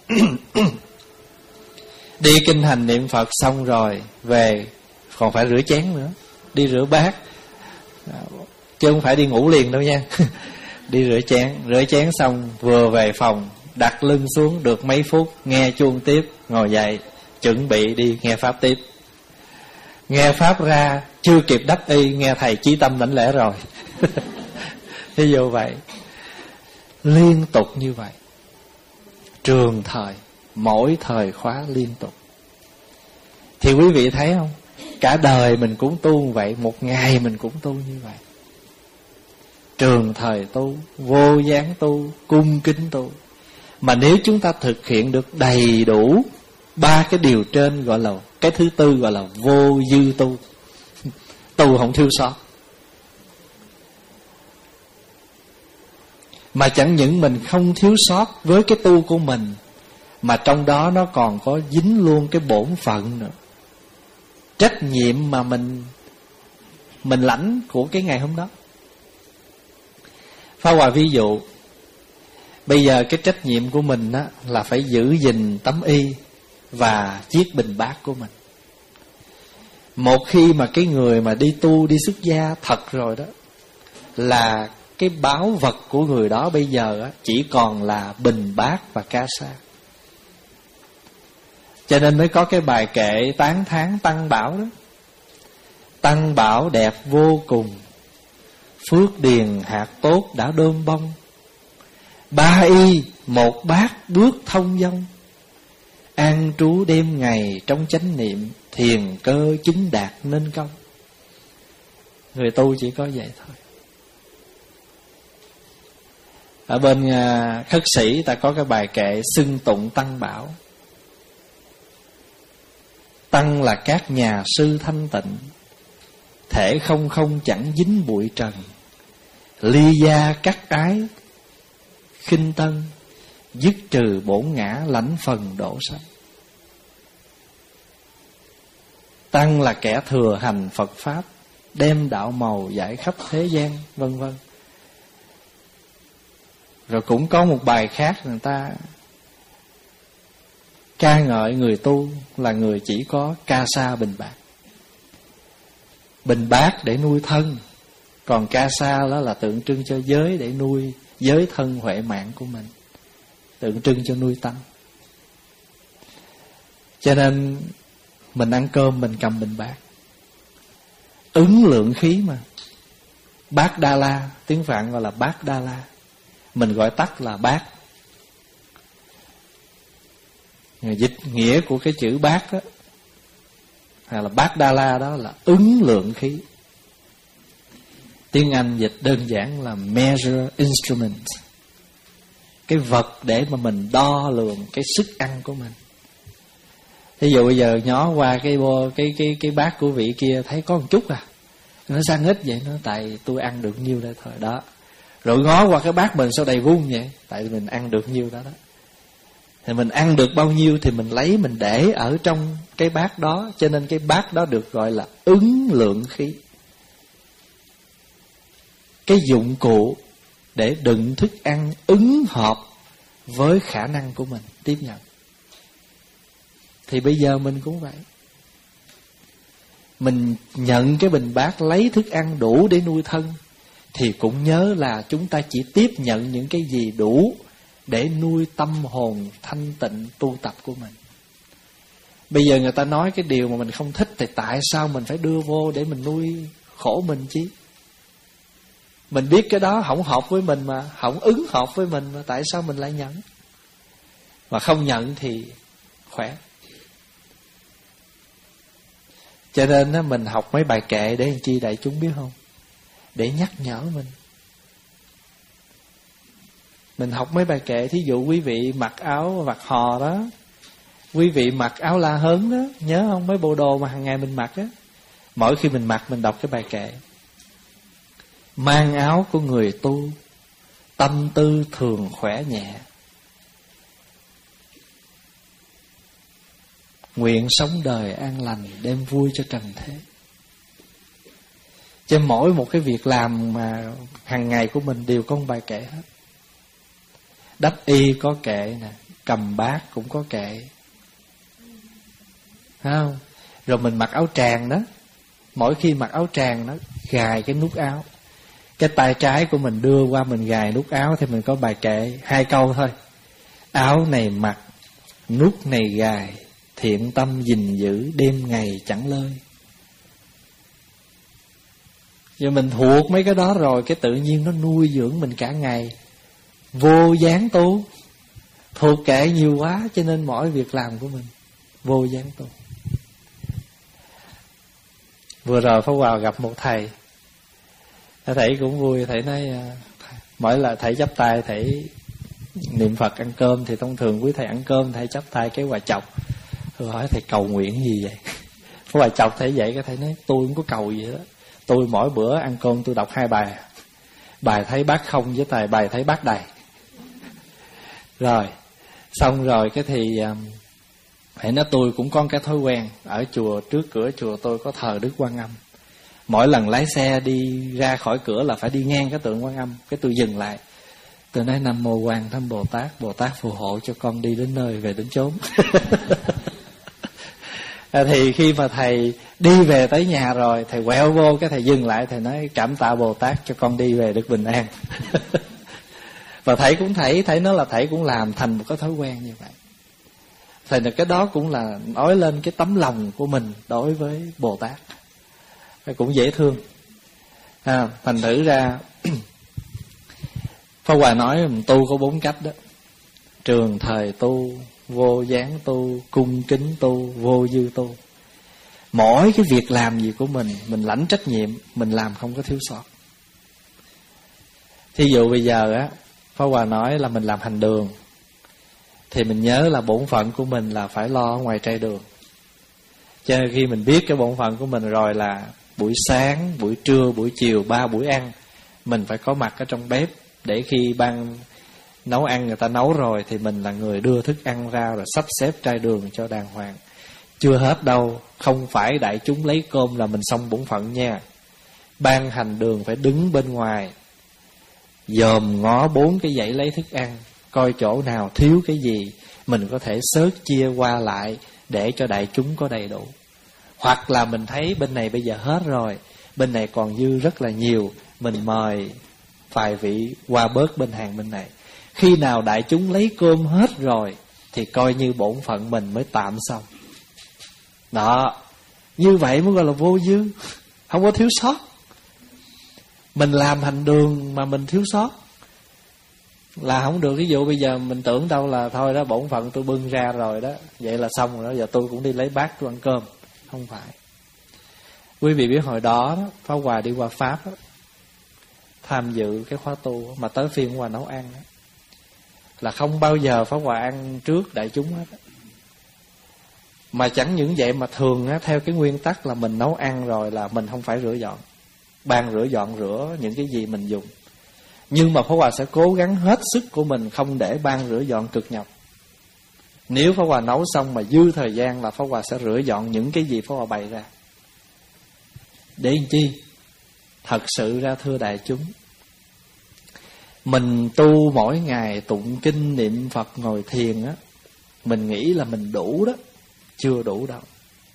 Đi kinh hành niệm Phật xong rồi về còn phải rửa chén nữa, đi rửa bát, chứ không phải đi ngủ liền đâu nha. Đi rửa chén, rửa chén xong vừa về phòng, đặt lưng xuống được mấy phút nghe chuông tiếp, ngồi dậy chuẩn bị đi nghe pháp tiếp. Nghe pháp ra chưa kịp đắp y nghe thầy chí tâm đảnh lễ rồi. Ví dụ vậy, liên tục như vậy, trường thời, mỗi thời khóa liên tục. Thì quý vị thấy không, cả đời mình cũng tu như vậy, một ngày mình cũng tu như vậy. Trường thời tu, vô gián tu, cung kính tu. Mà nếu chúng ta thực hiện được đầy đủ ba cái điều trên, gọi là cái thứ tư gọi là vô dư tu. Tu không thiếu sót. Mà chẳng những mình không thiếu sót với cái tu của mình, mà trong đó nó còn có dính luôn cái bổn phận nữa, trách nhiệm mà mình Mình lãnh của cái ngày hôm đó. Pháp Hòa ví dụ, bây giờ cái trách nhiệm của mình á, là phải giữ gìn tấm y và chiếc bình bát của mình. Một khi mà cái người mà đi tu, đi xuất gia thật rồi đó, là cái báu vật của người đó bây giờ á, chỉ còn là bình bát và ca sa. Cho nên mới có cái bài kệ tán thán Tăng Bảo đó: Tăng Bảo đẹp vô cùng, phước điền hạt tốt đã đơm bông. Ba y một bát bước thông dong, an trú đêm ngày trong chánh niệm, thiền cơ chứng đạt nên công. Người tu chỉ có vậy thôi. Ở bên uh, khất sĩ ta có cái bài kệ xưng tụng Tăng Bảo: Tăng là các nhà sư thanh tịnh, thể không không chẳng dính bụi trần, ly gia cắt ái khinh tân, dứt trừ bổn ngã lãnh phần độ sanh. Tăng là kẻ thừa hành Phật Pháp, đem đạo màu giải khắp thế gian, vân vân. Rồi cũng có một bài khác người ta ca ngợi người tu là người chỉ có ca sa bình bát. Bình bát để nuôi thân, còn ca sa đó là tượng trưng cho giới, để nuôi giới thân huệ mạng của mình, tượng trưng cho nuôi tâm. Cho nên mình ăn cơm mình cầm bình bát, ứng lượng khí mà. Bát Đa La, tiếng Phạn gọi là Bát Đa La, mình gọi tắt là bát. Dịch nghĩa của cái chữ bát đó, hay là Bát Đa La đó là ứng lượng khí. Tiếng Anh dịch đơn giản là measure instrument, cái vật để mà mình đo lường cái sức ăn của mình. Ví dụ bây giờ nhó qua cái cái cái cái bát của vị kia thấy có một chút à, nó sang ít vậy, nó tại tôi ăn được nhiêu đây thôi đó. Rồi ngó qua cái bát mình sao đầy vuông vậy, tại mình ăn được nhiêu đó đó. Thì mình ăn được bao nhiêu thì mình lấy mình để ở trong cái bát đó. Cho nên cái bát đó được gọi là ứng lượng khí, cái dụng cụ để đựng thức ăn ứng hợp với khả năng của mình tiếp nhận. Thì bây giờ mình cũng vậy. Mình nhận cái bình bát, lấy thức ăn đủ để nuôi thân, thì cũng nhớ là chúng ta chỉ tiếp nhận những cái gì đủ để nuôi tâm hồn thanh tịnh tu tập của mình. Bây giờ người ta nói cái điều mà mình không thích, thì tại sao mình phải đưa vô để mình nuôi khổ mình chứ? Mình biết cái đó không hợp với mình mà, không ứng hợp với mình mà, tại sao mình lại nhận? Mà không nhận thì khỏe. Cho nên á, mình học mấy bài kệ để làm chi đại chúng biết không? Để nhắc nhở mình. Mình học mấy bài kệ, thí dụ quý vị mặc áo vạt hò đó, quý vị mặc áo la hớn đó, nhớ không? Mấy bộ đồ mà hàng ngày mình mặc á, mỗi khi mình mặc mình đọc cái bài kệ: mang áo của người tu, tâm tư thường khỏe nhẹ, nguyện sống đời an lành, đem vui cho trần thế. Cho mỗi một cái việc làm mà hàng ngày của mình đều có một bài kệ hết. Đắp y có kệ nè, cầm bát cũng có kệ, thấy không? Rồi mình mặc áo tràng đó, mỗi khi mặc áo tràng đó, gài cái nút áo, cái tay trái của mình đưa qua mình gài nút áo, thì mình có bài kệ hai câu thôi: áo này mặc, nút này gài, thiện tâm gìn giữ, đêm ngày chẳng lơi. Giờ mình thuộc mấy cái đó rồi, cái tự nhiên nó nuôi dưỡng mình cả ngày. Vô gián tu, thuộc kệ nhiều quá, cho nên mỗi việc làm của mình vô gián tu. Vừa rồi Pháp Hòa gặp một thầy, thầy cũng vui. Thầy nói mỗi lần thầy chắp tay thầy niệm Phật ăn cơm, thì thông thường quý thầy ăn cơm thầy chắp tay cái hòa chọc. Tôi hỏi thầy cầu nguyện gì vậy? Pháp Hòa chọc thầy vậy, cái thầy nói tôi không có cầu gì đó, tôi mỗi bữa ăn cơm tôi đọc hai bài: bài thấy bát không với tài bài thấy bát đầy. Rồi xong rồi cái thì thầy nói tôi cũng có cái thói quen, ở chùa, trước cửa chùa tôi có thờ Đức Quan Âm. Mỗi lần lái xe đi ra khỏi cửa là phải đi ngang cái tượng Quan Âm, cái tôi dừng lại, tôi nói Nam Mô Quan Thâm Bồ Tát, Bồ Tát phù hộ cho con đi đến nơi về đến chốn. Thì khi mà thầy đi về tới nhà rồi, thầy quẹo vô, cái thầy dừng lại, thầy nói cảm tạ Bồ Tát cho con đi về được bình an. Và thầy cũng thầy, thầy nói là thầy cũng làm thành một cái thói quen như vậy. Thầy là cái đó cũng là nói lên cái tấm lòng của mình đối với Bồ Tát, cũng dễ thương. À, thành thử ra Pháp Hòa nói mình tu có bốn cách đó: trường thời tu, vô gián tu, cung kính tu, vô dư tu. Mỗi cái việc làm gì của mình, mình lãnh trách nhiệm, mình làm không có thiếu sót. Thí dụ bây giờ á, Pháp Hòa nói là mình làm hành đường, thì mình nhớ là bổn phận của mình là phải lo ở ngoài trai đường. Cho nên khi mình biết cái bổn phận của mình rồi là buổi sáng, buổi trưa, buổi chiều, ba buổi ăn mình phải có mặt ở trong bếp, để khi ban nấu ăn người ta nấu rồi thì mình là người đưa thức ăn ra, rồi sắp xếp trai đường cho đàng hoàng. Chưa hết đâu, không phải đại chúng lấy cơm là mình xong bổn phận nha. Ban hành đường phải đứng bên ngoài dòm ngó bốn cái dãy lấy thức ăn, coi chỗ nào thiếu cái gì mình có thể xớt chia qua lại để cho đại chúng có đầy đủ. Hoặc là mình thấy bên này bây giờ hết rồi, bên này còn dư rất là nhiều, mình mời vài vị qua bớt bên hàng bên này. Khi nào đại chúng lấy cơm hết rồi thì coi như bổn phận mình mới tạm xong. Đó, như vậy mới gọi là vô dư, không có thiếu sót. Mình làm hành đường mà mình thiếu sót là không được. Ví dụ bây giờ mình tưởng đâu là thôi đó, bổn phận tôi bưng ra rồi đó, vậy là xong rồi đó, giờ tôi cũng đi lấy bát tôi ăn cơm. Không phải. Quý vị biết hồi đó, đó Pháp Hòa đi qua Pháp đó, tham dự cái khóa tu, mà tới phiên Hòa nấu ăn đó, là không bao giờ Pháp Hòa ăn trước đại chúng hết đó. Mà chẳng những vậy mà thường á, theo cái nguyên tắc là mình nấu ăn rồi là mình không phải rửa dọn, ban rửa dọn rửa những cái gì mình dùng. Nhưng mà Pháp Hòa sẽ cố gắng hết sức của mình không để ban rửa dọn cực nhọc. Nếu Pháp Hòa nấu xong mà dư thời gian là Pháp Hòa sẽ rửa dọn những cái gì Pháp Hòa bày ra. Để làm chi? Thật sự ra thưa đại chúng, mình tu mỗi ngày tụng kinh niệm Phật ngồi thiền á, mình nghĩ là mình đủ đó. Chưa đủ đâu.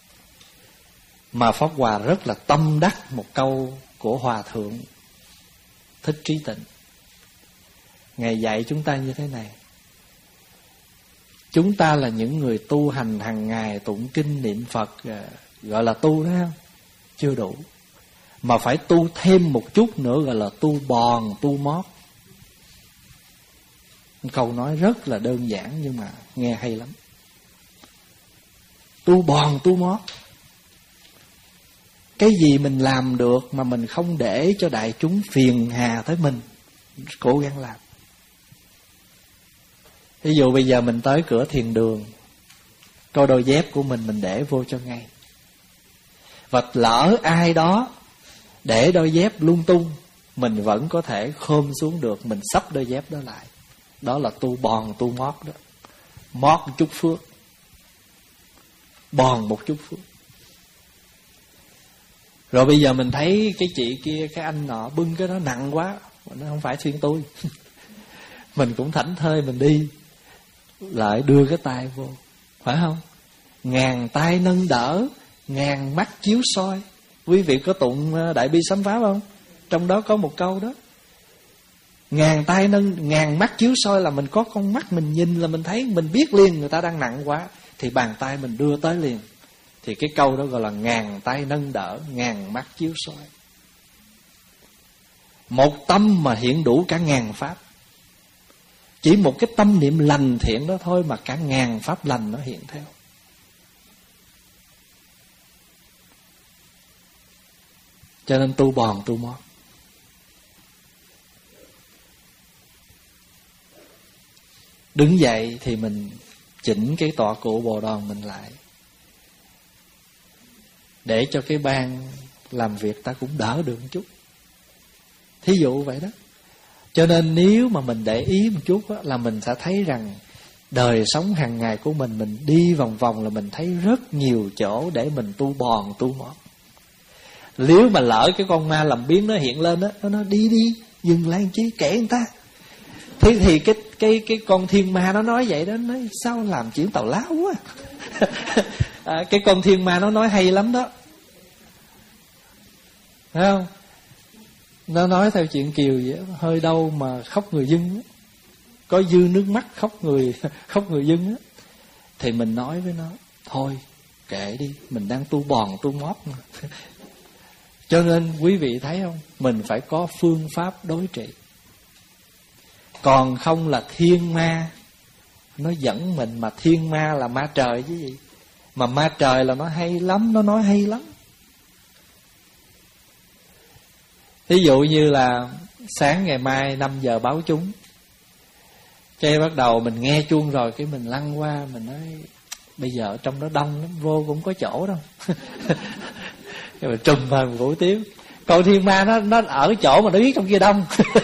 Mà Pháp Hòa rất là tâm đắc một câu của Hòa Thượng Thích Trí Tịnh. Ngài dạy chúng ta như thế này: chúng ta là những người tu hành hàng ngày tụng kinh niệm Phật, gọi là tu đó không? Chưa đủ. Mà phải tu thêm một chút nữa, gọi là tu bòn, tu mót. Câu nói rất là đơn giản nhưng mà nghe hay lắm. Tu bòn, tu mót. Cái gì mình làm được mà mình không để cho đại chúng phiền hà tới mình, cố gắng làm. Ví dụ bây giờ mình tới cửa thiền đường, coi đôi dép của mình mình để vô cho ngay. Và lỡ ai đó để đôi dép lung tung, mình vẫn có thể khom xuống được, mình xấp đôi dép đó lại. Đó là tu bòn, tu mót đó. Mót một chút phước, bòn một chút phước. Rồi bây giờ mình thấy cái chị kia, cái anh nọ bưng cái đó nặng quá, nó không phải xuyên tôi. Mình cũng thảnh thơi mình đi, lại đưa cái tay vô, phải không? Ngàn tay nâng đỡ, ngàn mắt chiếu soi. Quý vị có tụng Đại Bi Sám Pháp không? Trong đó có một câu đó. Ngàn tay nâng, ngàn mắt chiếu soi là mình có con mắt mình nhìn là mình thấy, mình biết liền người ta đang nặng quá, thì bàn tay mình đưa tới liền. Thì cái câu đó gọi là ngàn tay nâng đỡ, ngàn mắt chiếu soi. Một tâm mà hiện đủ cả ngàn pháp. Chỉ một cái tâm niệm lành thiện đó thôi mà cả ngàn pháp lành nó hiện theo. Cho nên tu bòn, tu mót. Đứng dậy thì mình chỉnh cái tọa cụ bồ đòn mình lại, để cho cái ban làm việc ta cũng đỡ được một chút. Thí dụ vậy đó. Cho nên nếu mà mình để ý một chút á, là mình sẽ thấy rằng đời sống hàng ngày của mình, mình đi vòng vòng là mình thấy rất nhiều chỗ để mình tu bòn, tu mót. Nếu mà lỡ cái con ma làm biếng nó hiện lên á, nó nói đi đi, dừng lại chi, kể người ta. Thế thì cái cái cái con thiên ma nó nói vậy đó, nói sao làm chuyện tào láo quá. À, cái con thiên ma nó nói hay lắm đó, thấy không? Nó nói theo chuyện Kiều vậy, hơi đâu mà khóc người dưng á, có dư nước mắt khóc người khóc người dưng á. Thì mình nói với nó, thôi kệ đi, mình đang tu bòn tu mót mà. Cho nên quý vị thấy không, mình phải có phương pháp đối trị. Còn không là thiên ma nó dẫn mình, mà thiên ma là ma trời chứ gì. Mà ma trời là nó hay lắm, nó nói hay lắm. Ví dụ như là sáng ngày mai năm giờ báo chúng, cái bắt đầu mình nghe chuông rồi, cái mình lăn qua, mình nói bây giờ ở trong đó đông lắm, vô cũng có chỗ đâu. Cái mình trùm vào một buổi tiếng. Còn thiên ma nó nó ở chỗ mà nó biết trong kia đông.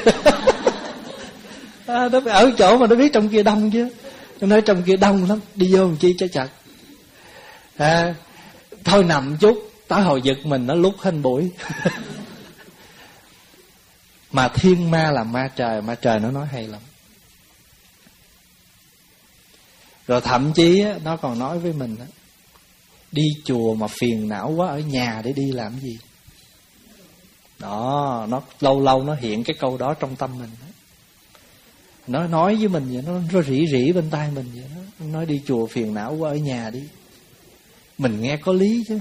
À, nó phải ở chỗ mà nó biết trong kia đông chứ. Nó nói trong kia đông lắm, đi vô làm chi cho chặt. À, thôi nằm chút, tới hồi giật mình nó lúc hết buổi. Mà thiên ma là ma trời, ma trời nó nói hay lắm. Rồi thậm chí á, nó còn nói với mình á, đi chùa mà phiền não quá, ở nhà để đi làm gì. Đó, nó lâu lâu nó hiện cái câu đó trong tâm mình đó. Nó nói với mình vậy, nó, nó rỉ rỉ bên tai mình vậy đó. Nó nói đi chùa phiền não quá, ở nhà đi. Mình nghe có lý chứ.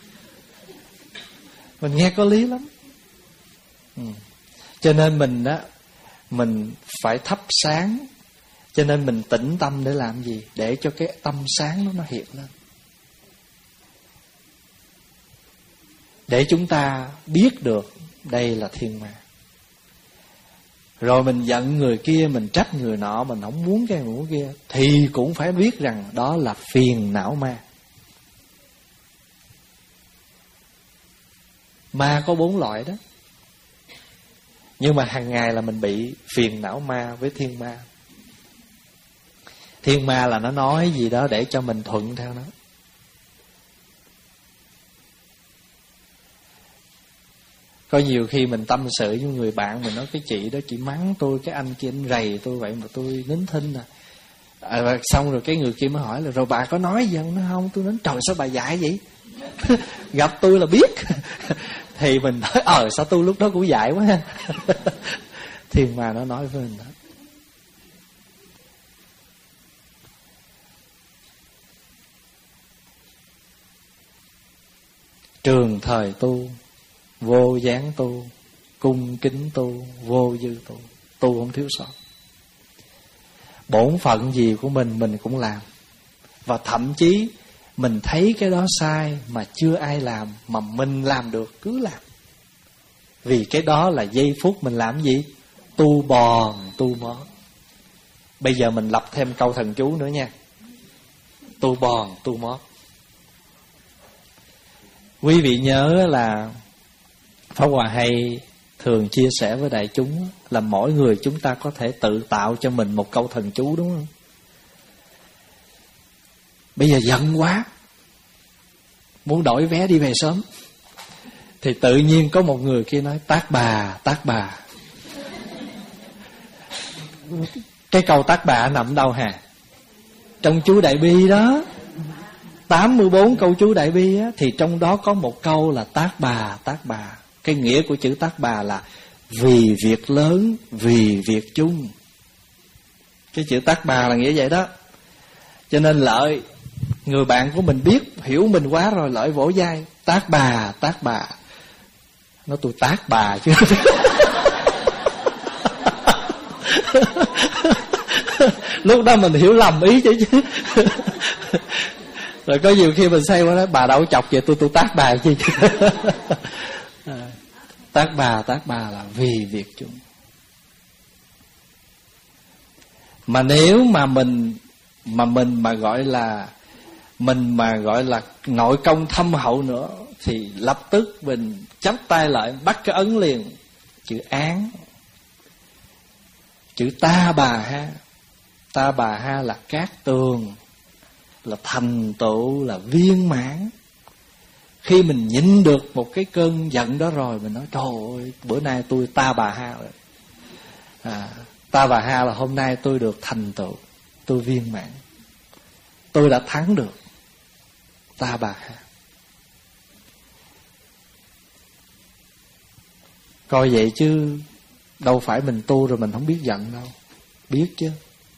Mình nghe có lý lắm. Ừ. Cho nên mình á, mình phải thắp sáng. Cho nên mình tĩnh tâm để làm gì? Để cho cái tâm sáng đó nó hiện lên. Để chúng ta biết được đây là thiên ma. Rồi mình giận người kia, mình trách người nọ, mình không muốn cái người kia, thì cũng phải biết rằng đó là phiền não ma. Ma có bốn loại đó. Nhưng mà hàng ngày là mình bị phiền não ma với thiên ma. Thiên ma là nó nói gì đó để cho mình thuận theo nó. Có nhiều khi mình tâm sự với người bạn mình, nói cái chị đó chị mắng tôi, cái anh kia anh rầy tôi, vậy mà tôi nín thinh à. à xong rồi cái người kia mới hỏi là rồi bà có nói gì không? Nó không. Tôi nói trời sao bà dại vậy? Gặp tôi là biết. Thì mình nói ờ sao tôi lúc đó cũng dại quá ha. Thiên ma nó nói với mình đó. Trường thời tu, vô gián tu, cung kính tu, vô dư tu. Tu không thiếu sót. Bổn phận gì của mình mình cũng làm. Và thậm chí mình thấy cái đó sai mà chưa ai làm, mà mình làm được cứ làm. Vì cái đó là giây phút mình làm gì? Tu bòn, tu mót. Bây giờ mình lập thêm câu thần chú nữa nha. Tu bòn, tu mót. Quý vị nhớ là Pháp Hòa hay thường chia sẻ với đại chúng là mỗi người chúng ta có thể tự tạo cho mình một câu thần chú, đúng không? Bây giờ giận quá, muốn đổi vé đi về sớm, thì tự nhiên có một người kia nói tác bà, tác bà. Cái câu tác bà nằm đâu hả? Trong chú Đại Bi đó, tám mươi bốn câu chú Đại Bi á, thì trong đó có một câu là tác bà, tác bà. Cái nghĩa của chữ tác bà là vì việc lớn, vì việc chung. Cái chữ tác bà là nghĩa vậy đó. Cho nên lợi, người bạn của mình biết, hiểu mình quá rồi, lợi vỗ vai, tác bà, tác bà. Nó tôi tác bà chứ. Lúc đó mình hiểu lầm ý chứ chứ. Rồi có nhiều khi mình say quá nói bà đâu chọc vậy, tôi tôi tác bà chứ. Tác bà, tác bà là vì việc chung. Mà nếu mà mình mà mình mà gọi là mình mà gọi là nội công thâm hậu nữa, thì lập tức mình chắp tay lại bắt cái ấn liền. Chữ án, chữ ta bà ha. Ta bà ha là cát tường, là thành tựu, là viên mãn. Khi mình nhịn được một cái cơn giận đó rồi, mình nói trời ơi, bữa nay tôi ta bà ha rồi. à, Ta bà ha là hôm nay tôi được thành tựu, tôi viên mãn, tôi đã thắng được. Ta bà ha. Coi vậy chứ đâu phải mình tu rồi mình không biết giận đâu. Biết chứ.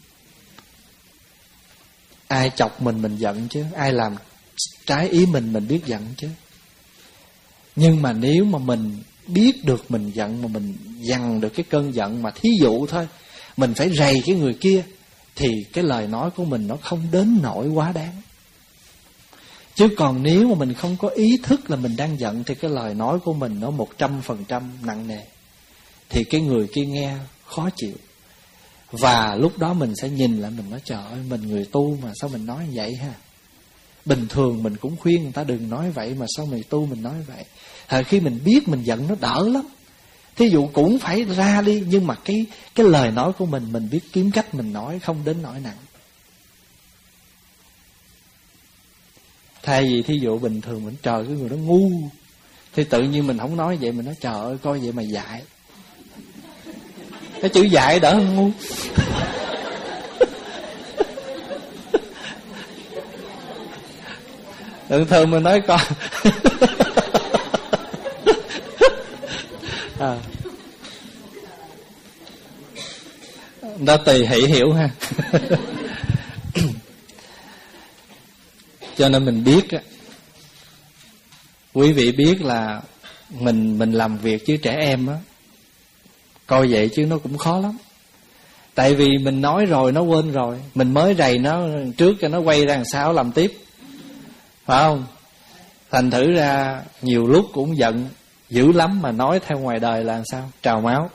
Ai chọc mình mình giận chứ, ai làm trái ý mình mình biết giận chứ. Nhưng mà nếu mà mình biết được mình giận, mà mình dằn được cái cơn giận, mà thí dụ thôi, mình phải rầy cái người kia, thì cái lời nói của mình nó không đến nỗi quá đáng. Chứ còn nếu mà mình không có ý thức là mình đang giận, thì cái lời nói của mình nó một trăm phần trăm nặng nề, thì cái người kia nghe khó chịu. Và lúc đó mình sẽ nhìn lại, mình nói trời ơi, mình người tu mà sao mình nói vậy ha. Bình thường mình cũng khuyên người ta đừng nói vậy, mà sao mình tu mình nói vậy. Thời khi mình biết mình giận nó đỡ lắm. Thí dụ cũng phải ra đi, nhưng mà cái cái lời nói của mình, mình biết kiếm cách mình nói không đến nỗi nặng. Thay vì thí dụ bình thường mình trời cái người đó ngu, thì tự nhiên mình không nói vậy, mình nói trời ơi coi vậy mà dại. Cái chữ dại đỡ hơn ngu. Thường thường mình nói con à. Nó tùy hỷ hiểu ha. Cho nên mình biết á, quý vị biết là mình mình làm việc với trẻ em á, coi vậy chứ nó cũng khó lắm. Tại vì mình nói rồi nó quên rồi, mình mới rầy nó trước cho nó quay ra đằng sau làm tiếp, phải không? Thành thử ra nhiều lúc cũng giận dữ lắm, mà nói theo ngoài đời là làm sao? Trào máu.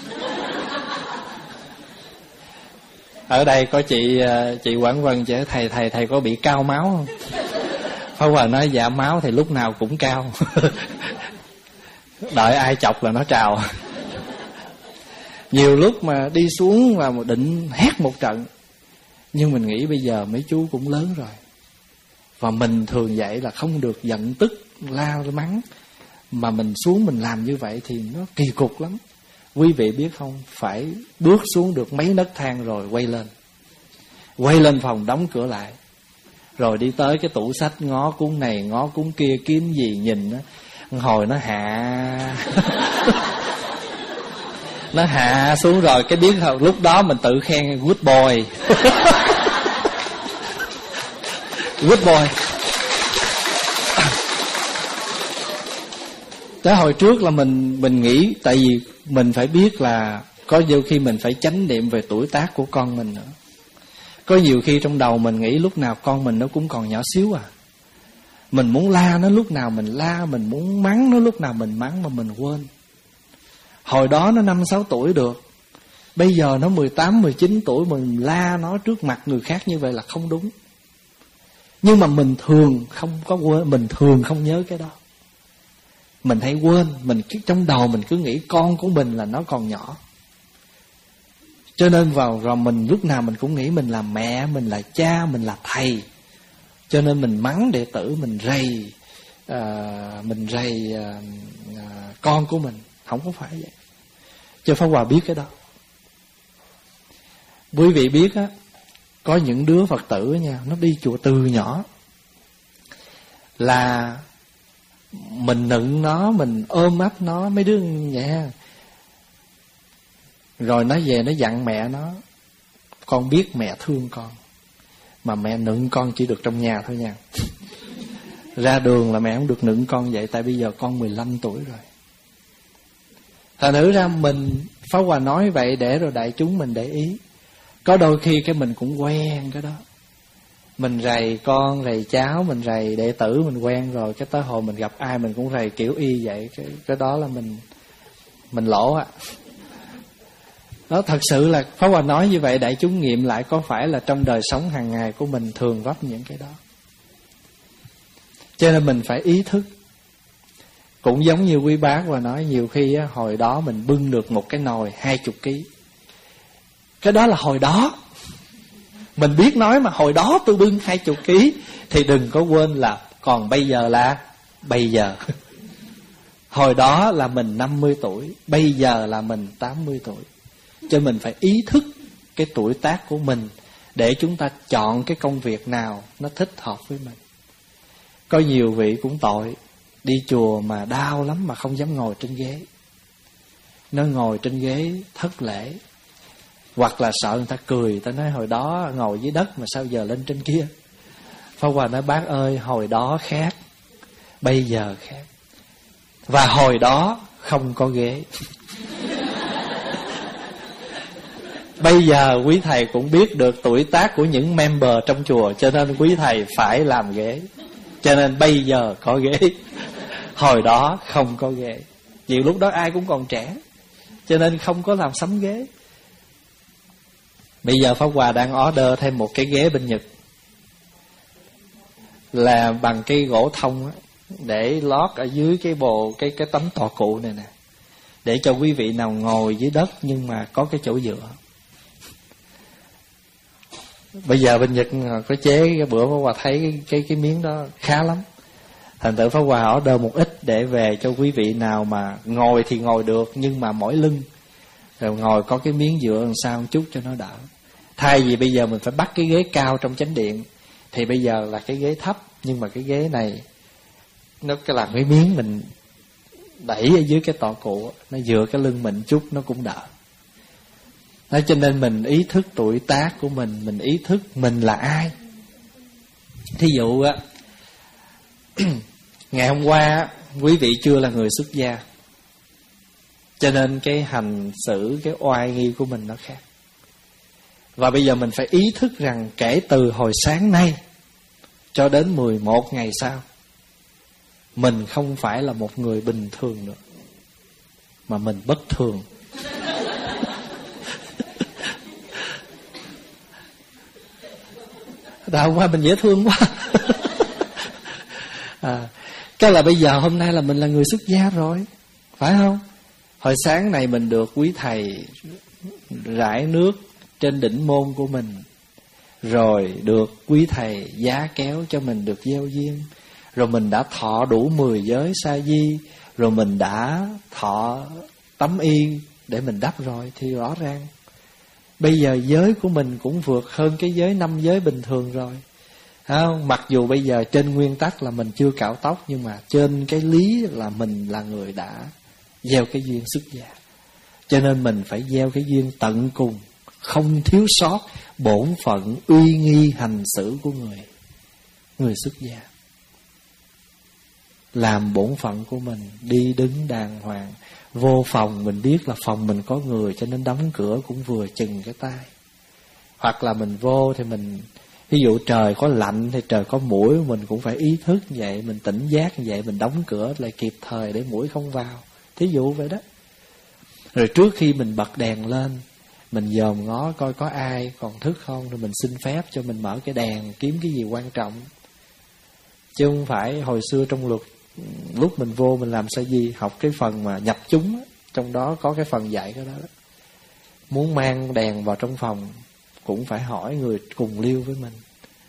Ở đây có chị chị Quảng Vân chứ, thầy thầy thầy có bị cao máu không? Pháp Hòa nói dạ máu thì lúc nào cũng cao. Đợi ai chọc là nó trào. Nhiều lúc mà đi xuống và định hét một trận, Nhưng mình nghĩ bây giờ mấy chú cũng lớn rồi, và mình thường dạy là không được giận tức, la mắng, mà mình xuống mình làm như vậy thì nó kỳ cục lắm. Quý vị biết không, phải bước xuống được mấy nấc thang rồi quay lên. Quay lên phòng đóng cửa lại, rồi đi tới cái tủ sách ngó cuốn này ngó cuốn kia kiếm gì nhìn đó. Hồi nó hạ nó hạ xuống rồi cái biết không, lúc đó mình tự khen good boy. Good boy. Tới hồi trước là mình mình nghĩ, tại vì mình phải biết là có nhiều khi mình phải chánh niệm về tuổi tác của con mình nữa. Có nhiều khi trong đầu mình nghĩ lúc nào con mình nó cũng còn nhỏ xíu à. Mình muốn la nó lúc nào mình la, mình muốn mắng nó lúc nào mình mắng, mà mình quên. Hồi đó nó năm sáu tuổi được, bây giờ nó mười tám, mười chín tuổi, mình la nó trước mặt người khác như vậy là không đúng. Nhưng mà mình thường không có quên, mình thường không nhớ cái đó. Mình hay quên, mình trong đầu mình cứ nghĩ con của mình là nó còn nhỏ. Cho nên vào rồi mình lúc nào mình cũng nghĩ mình là mẹ, mình là cha, mình là thầy. Cho nên mình mắng đệ tử, mình rầy uh, Mình rầy uh, uh, con của mình. Không có phải vậy. Cho Pháp Hòa biết cái đó. Quý vị biết á, có những đứa Phật tử nha, nó đi chùa từ nhỏ là mình nựng nó, mình ôm ấp nó, mấy đứa nha. Rồi nó về nó dặn mẹ nó, con biết mẹ thương con, mà mẹ nựng con chỉ được trong nhà thôi nha. Ra đường là mẹ không được nựng con vậy, tại bây giờ con mười lăm tuổi rồi. Thật nữ ra mình, Pháp Hòa nói vậy để rồi đại chúng mình để ý. Có đôi khi cái mình cũng quen cái đó. Mình rầy con, rầy cháu, mình rầy đệ tử, mình quen rồi. Cái tới hồi mình gặp ai mình cũng rầy kiểu y vậy. Cái, cái đó là mình Mình lỗ á. Đó, thật sự là Pháp Hòa nói như vậy, đại chúng nghiệm lại có phải là trong đời sống hàng ngày của mình thường vấp những cái đó. Cho nên mình phải ý thức. Cũng giống như quý bác Hòa nói, nhiều khi á, hồi đó mình bưng được một cái nồi hai chục ký. Cái đó là hồi đó. Mình biết nói mà hồi đó tôi bưng hai chục ký. Thì đừng có quên là còn bây giờ là bây giờ. Hồi đó là mình năm mươi tuổi, bây giờ là mình tám mươi tuổi. Cho mình phải ý thức cái tuổi tác của mình để chúng ta chọn cái công việc nào nó thích hợp với mình. Có nhiều vị cũng tội, đi chùa mà đau lắm mà không dám ngồi trên ghế. Nó ngồi trên ghế thất lễ, hoặc là sợ người ta cười, ta nói hồi đó ngồi dưới đất mà sao giờ lên trên kia. Pháp Hòa nói bác ơi, hồi đó khác, bây giờ khác. Và hồi đó không có ghế. Bây giờ quý thầy cũng biết được tuổi tác của những member trong chùa, cho nên quý thầy phải làm ghế. Cho nên bây giờ có ghế, hồi đó không có ghế. Vì lúc đó ai cũng còn trẻ, cho nên không có làm sắm ghế. Bây giờ Pháp Hòa đang order thêm một cái ghế bên Nhật, là bằng cái gỗ thông á, để lót ở dưới cái bồ cái cái tấm tọa cụ này nè, để cho quý vị nào ngồi dưới đất nhưng mà có cái chỗ dựa. Bây giờ bên Nhật có chế, cái bữa Pháp Hòa thấy cái, cái cái miếng đó khá lắm. Thành tự Pháp Hòa order một ít để về cho quý vị nào mà ngồi thì ngồi được, nhưng mà mỏi lưng, rồi ngồi có cái miếng dựa làm sao một chút cho nó đỡ. Thay vì bây giờ mình phải bắt cái ghế cao trong chánh điện, thì bây giờ là cái ghế thấp, nhưng mà cái ghế này nó cái làm cái miếng mình đẩy ở dưới cái tọa cụ, nó dựa cái lưng mình chút nó cũng đỡ. Đó, cho nên mình ý thức tuổi tác của mình, mình ý thức mình là ai. Thí dụ á, ngày hôm qua quý vị chưa là người xuất gia, cho nên cái hành xử, cái oai nghi của mình nó khác. Và bây giờ mình phải ý thức rằng kể từ hồi sáng nay cho đến mười một ngày sau, mình không phải là một người bình thường nữa, mà mình bất thường. Đã hôm qua mình dễ thương quá. à, Cái là bây giờ hôm nay là mình là người xuất gia rồi, phải không? Hồi sáng này mình được quý thầy rải nước trên đỉnh môn của mình, rồi được quý thầy giá kéo cho mình được gieo duyên, rồi mình đã thọ đủ mười giới sa di, rồi mình đã thọ tấm y để mình đắp rồi, thì rõ ràng bây giờ giới của mình cũng vượt hơn cái giới năm giới bình thường rồi. Không? Mặc dù bây giờ trên nguyên tắc là mình chưa cạo tóc, nhưng mà trên cái lý là mình là người đã gieo cái duyên xuất gia. Cho nên mình phải gieo cái duyên tận cùng, không thiếu sót bổn phận uy nghi hành xử của người người xuất gia. Làm bổn phận của mình, đi đứng đàng hoàng. Vô phòng mình biết là phòng mình có người, cho nên đóng cửa cũng vừa chừng cái tay. Hoặc là mình vô thì mình, ví dụ trời có lạnh hay trời có muỗi, mình cũng phải ý thức như vậy, mình tỉnh giác như vậy, mình đóng cửa lại kịp thời để muỗi không vào. Thí dụ vậy đó. Rồi trước khi mình bật đèn lên, mình dòm ngó coi có ai còn thức không, rồi mình xin phép cho mình mở cái đèn, kiếm cái gì quan trọng. Chứ không phải hồi xưa trong luật, lúc mình vô mình làm sa di, học cái phần mà nhập chúng á, trong đó có cái phần dạy cái đó, đó. Muốn mang đèn vào trong phòng cũng phải hỏi người cùng liêu với mình.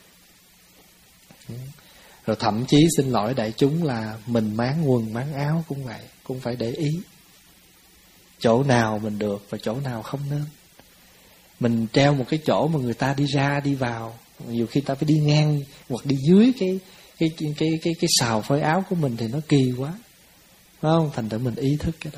Rồi thậm chí xin lỗi đại chúng là mình máng quần máng áo cũng vậy, cũng phải để ý chỗ nào mình được và chỗ nào không nên. Mình treo một cái chỗ mà người ta đi ra đi vào, nhiều khi ta phải đi ngang hoặc đi dưới cái cái cái cái cái, cái sào phơi áo của mình thì nó kỳ quá, phải không? Thành thử mình ý thức cái đó.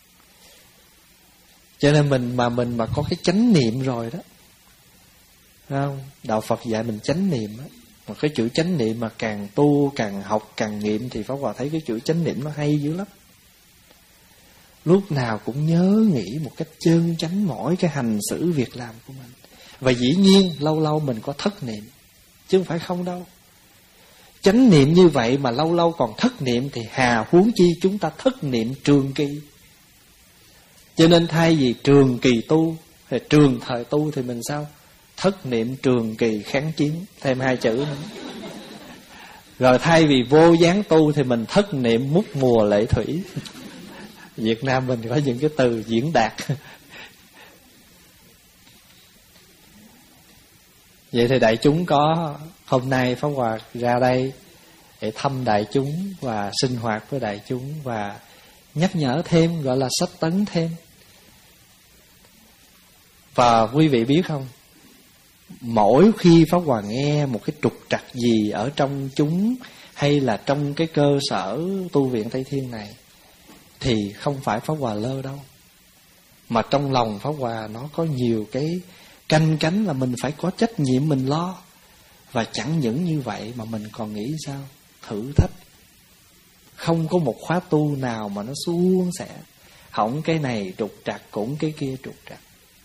Cho nên mình mà mình mà có cái chánh niệm rồi đó, phải không? Đạo Phật dạy mình chánh niệm á, mà cái chữ chánh niệm mà càng tu càng học càng nghiệm thì Pháp Hòa thấy cái chữ chánh niệm nó hay dữ lắm. Lúc nào cũng nhớ nghĩ một cách chân chánh mỗi cái hành xử việc làm của mình. Và dĩ nhiên lâu lâu mình có thất niệm, chứ không phải không đâu. Chánh niệm như vậy mà lâu lâu còn thất niệm thì hà huống chi chúng ta thất niệm trường kỳ. Cho nên thay vì trường kỳ tu hay trường thời tu thì mình sao? Thất niệm trường kỳ kháng chiến, thêm hai chữ nữa. Rồi thay vì vô gián tu thì mình thất niệm mút mùa lệ thủy. Việt Nam mình có những cái từ diễn đạt. Vậy thì đại chúng có, hôm nay Pháp Hòa ra đây để thăm đại chúng và sinh hoạt với đại chúng và nhắc nhở thêm, gọi là sách tấn thêm. Và quý vị biết không, mỗi khi Pháp Hòa nghe một cái trục trặc gì ở trong chúng hay là trong cái cơ sở tu viện Tây Thiên này, thì không phải Pháp Hòa lơ đâu, mà trong lòng Pháp Hòa nó có nhiều cái canh cánh là mình phải có trách nhiệm mình lo. Và chẳng những như vậy mà mình còn nghĩ sao? Thử thách. Không có một khóa tu nào mà nó suôn sẻ, hỏng cái này trục trặc cũng cái kia trục trặc.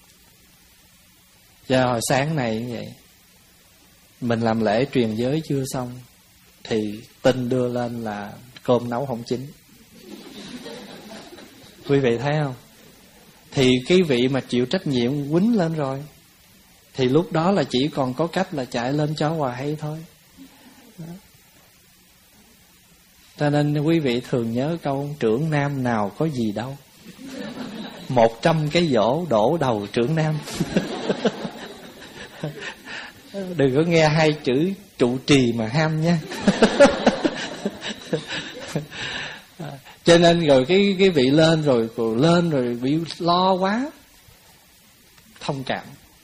Giờ hồi sáng này như vậy, mình làm lễ truyền giới chưa xong thì tin đưa lên là cơm nấu không chín. Quý vị thấy không? Thì cái vị mà chịu trách nhiệm quýnh lên rồi, thì lúc đó là chỉ còn có cách là chạy lên cho Hòa hay thôi. Đó. Cho nên quý vị thường nhớ câu trưởng nam nào có gì đâu, một trăm cái dỗ đổ đầu trưởng nam. Đừng có nghe hai chữ trụ trì mà ham nha. Cho nên rồi cái cái vị lên rồi, rồi lên rồi bị lo quá, thông cảm.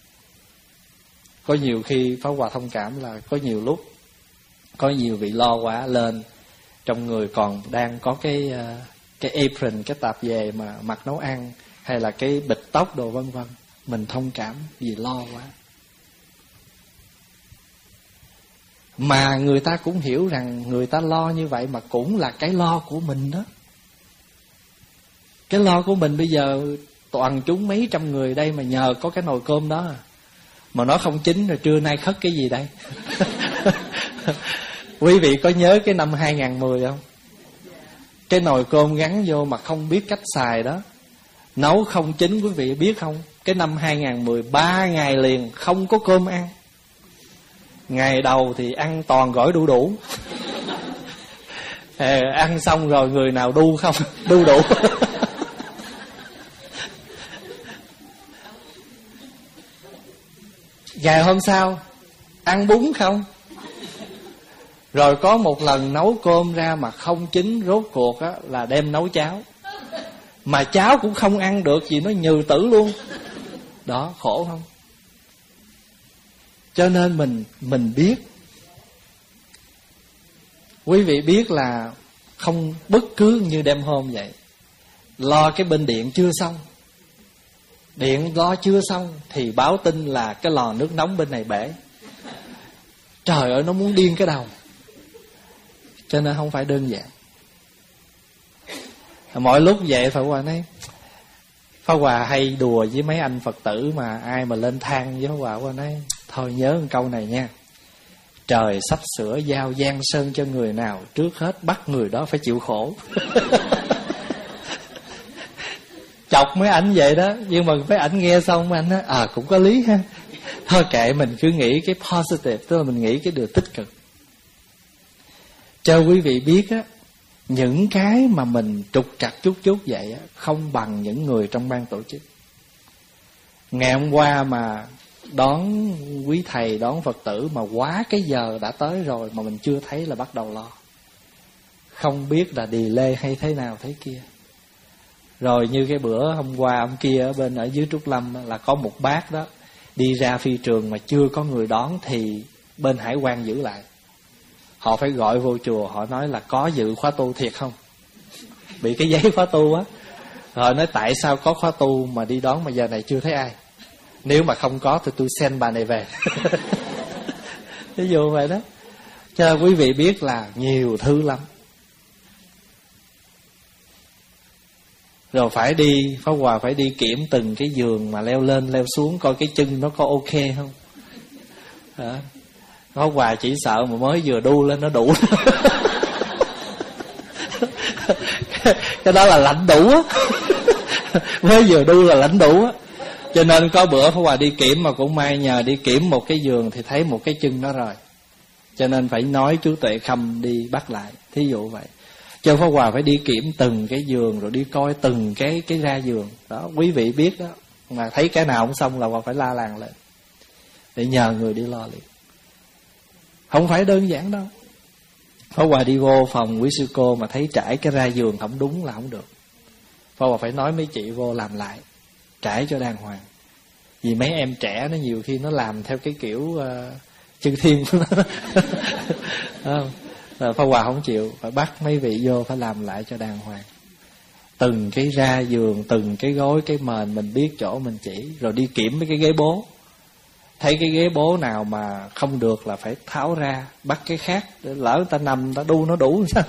Có nhiều khi Pháp Hòa thông cảm là có nhiều lúc có nhiều vị lo quá lên, trong người còn đang có cái cái apron, cái tạp dề mà mặc nấu ăn, hay là cái bịch tóc đồ vân vân, mình thông cảm vì lo quá. Mà người ta cũng hiểu rằng người ta lo như vậy mà cũng là cái lo của mình đó. Cái lo của mình bây giờ toàn chúng mấy trăm người đây mà nhờ có cái nồi cơm đó à. Mà nó không chín rồi trưa nay khất cái gì đây? Quý vị có nhớ cái năm hai không một không? Cái nồi cơm gắn vô mà không biết cách xài đó, nấu không chín, quý vị biết không? Cái năm hai không một, ba ngày liền không có cơm ăn. Ngày đầu thì ăn toàn gỏi đu đủ. À, ăn xong rồi người nào đu không? Đu đủ. Ngày hôm sau ăn bún không. Rồi có một lần nấu cơm ra mà không chín, rốt cuộc á là đem nấu cháo, mà cháo cũng không ăn được vì nó nhừ tử luôn. Đó, khổ không? Cho nên mình mình biết, quý vị biết là không bất cứ như đêm hôm vậy, lo cái bên điện chưa xong, điện lo chưa xong thì báo tin là cái lò nước nóng bên này bể. Trời ơi, nó muốn điên cái đầu. Cho nên không phải đơn giản. Mỗi lúc vậy Pháp Hòa nói, Pháp Hòa hay đùa với mấy anh Phật tử mà ai mà lên than với Pháp Hòa, Pháp Hòa nói thôi nhớ một câu này nha: trời sắp sửa giao giang sơn cho người nào, trước hết bắt người đó phải chịu khổ. Chọc mấy ảnh vậy đó, nhưng mà mấy ảnh nghe xong mấy ảnh nói à cũng có lý ha. Thôi kệ, mình cứ nghĩ cái positive, tức là mình nghĩ cái điều tích cực. Cho quý vị biết á, những cái mà mình trục trặc chút chút vậy á, không bằng những người trong ban tổ chức. Ngày hôm qua mà đón quý thầy, đón Phật tử mà quá cái giờ đã tới rồi mà mình chưa thấy là bắt đầu lo. Không biết là delay hay thế nào thế kia. Rồi như cái bữa hôm qua ông kia ở bên ở dưới Trúc Lâm là có một bác đó đi ra phi trường mà chưa có người đón thì bên hải quan giữ lại. Họ phải gọi vô chùa, họ nói là có dự khóa tu thiệt không? Bị cái giấy khóa tu á. Rồi nói tại sao có khóa tu mà đi đón mà giờ này chưa thấy ai? Nếu mà không có thì tôi send bà này về. Ví dụ vậy đó. Cho quý vị biết là nhiều thứ lắm. Rồi phải đi, Pháp Hòa phải đi kiểm từng cái giường mà leo lên leo xuống, coi cái chân nó có ok không. Đó. Pháp Hòa chỉ sợ mà mới vừa đu lên nó đủ. Cái đó là lãnh đủ á. Mới vừa đu là lãnh đủ á. Cho nên có bữa Pháp Hòa đi kiểm mà cũng may nhờ đi kiểm một cái giường thì thấy một cái chân nó rồi. Cho nên phải nói chú Tuệ Khâm đi bắt lại. Thí dụ vậy. Cho Pháp Hòa phải đi kiểm từng cái giường, rồi đi coi từng cái cái ra giường. Đó, quý vị biết đó. Mà thấy cái nào không xong là Hòa phải la làng lên để nhờ người đi lo liền. Không phải đơn giản đâu. Pháp Hòa đi vô phòng quý sư cô mà thấy trải cái ra giường không đúng là không được. Pháp Hòa phải nói mấy chị vô làm lại, trải cho đàng hoàng. Vì mấy em trẻ nó nhiều khi nó làm theo cái kiểu uh, chư thiên của nó. Không. Rồi Pháp Hòa không chịu, phải bắt mấy vị vô phải làm lại cho đàng hoàng. Từng cái ra giường, từng cái gối, cái mền mình biết chỗ mình chỉ. Rồi đi kiểm mấy cái ghế bố. Thấy cái ghế bố nào mà không được là phải tháo ra, bắt cái khác. Lỡ người ta nằm, người ta đu nó đủ sao.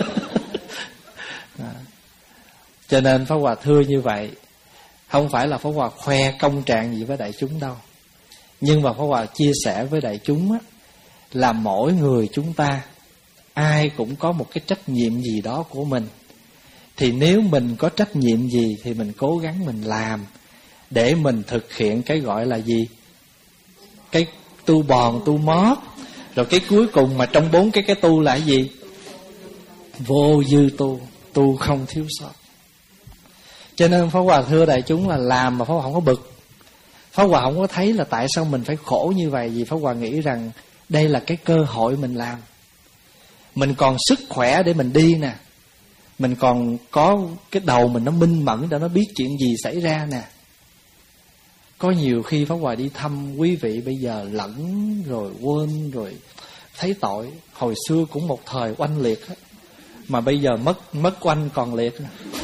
À. Cho nên Pháp Hòa thưa như vậy. Không phải là Pháp Hòa khoe công trạng gì với đại chúng đâu. Nhưng mà Pháp Hòa chia sẻ với đại chúng á, là mỗi người chúng ta ai cũng có một cái trách nhiệm gì đó của mình. Thì nếu mình có trách nhiệm gì thì mình cố gắng mình làm để mình thực hiện cái gọi là gì? Cái tu bòn, tu mót. Rồi cái cuối cùng mà trong bốn cái cái tu là cái gì? Vô dư tu, tu không thiếu sót. Cho nên Pháp Hòa thưa đại chúng là làm mà Pháp Hòa không có bực. Pháp Hòa không có thấy là tại sao mình phải khổ như vậy. Vì Pháp Hòa nghĩ rằng đây là cái cơ hội mình làm. Mình còn sức khỏe để mình đi nè. Mình còn có cái đầu mình nó minh mẫn để nó biết chuyện gì xảy ra nè. Có nhiều khi Pháp Hòa đi thăm quý vị bây giờ lẫn rồi quên rồi thấy tội. Hồi xưa cũng một thời oanh liệt á, mà bây giờ mất mất oanh còn liệt.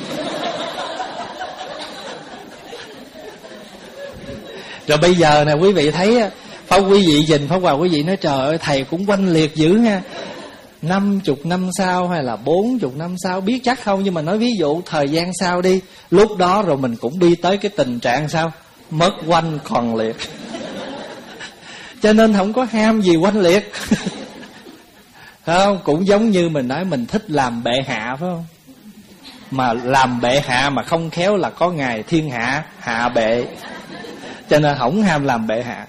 Rồi bây giờ nè quý vị thấy Pháp quý vị nhìn Pháp Hòa, quý vị nói trời ơi thầy cũng oanh liệt dữ ha. Năm chục năm sau hay là bốn chục năm sau biết chắc không, nhưng mà nói ví dụ thời gian sau đi, lúc đó rồi mình cũng đi tới cái tình trạng sao? Mất oanh còn liệt. Cho nên không có ham gì oanh liệt. Không? Cũng giống như mình nói mình thích làm bệ hạ phải không? Mà làm bệ hạ mà không khéo là có ngày thiên hạ hạ bệ. Cho nên không ham làm bệ hạ.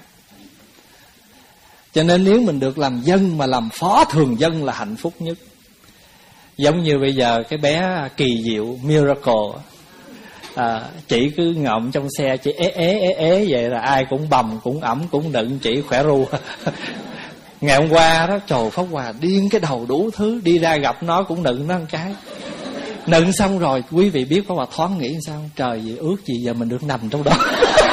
Cho nên nếu mình được làm dân mà làm phó thường dân là hạnh phúc nhất. Giống như bây giờ cái bé kỳ diệu Miracle, à, chị cứ ngậm trong xe chị ế ế ế ế vậy là ai cũng bầm cũng ẩm cũng nựng chị khỏe ru. Ngày hôm qua đó, trời, Pháp Hòa điên cái đầu đủ thứ, đi ra gặp nó cũng nựng nó một cái. Nựng xong rồi quý vị biết Pháp Hòa thoáng nghĩ sao? Trời gì ước gì giờ mình được nằm trong đó.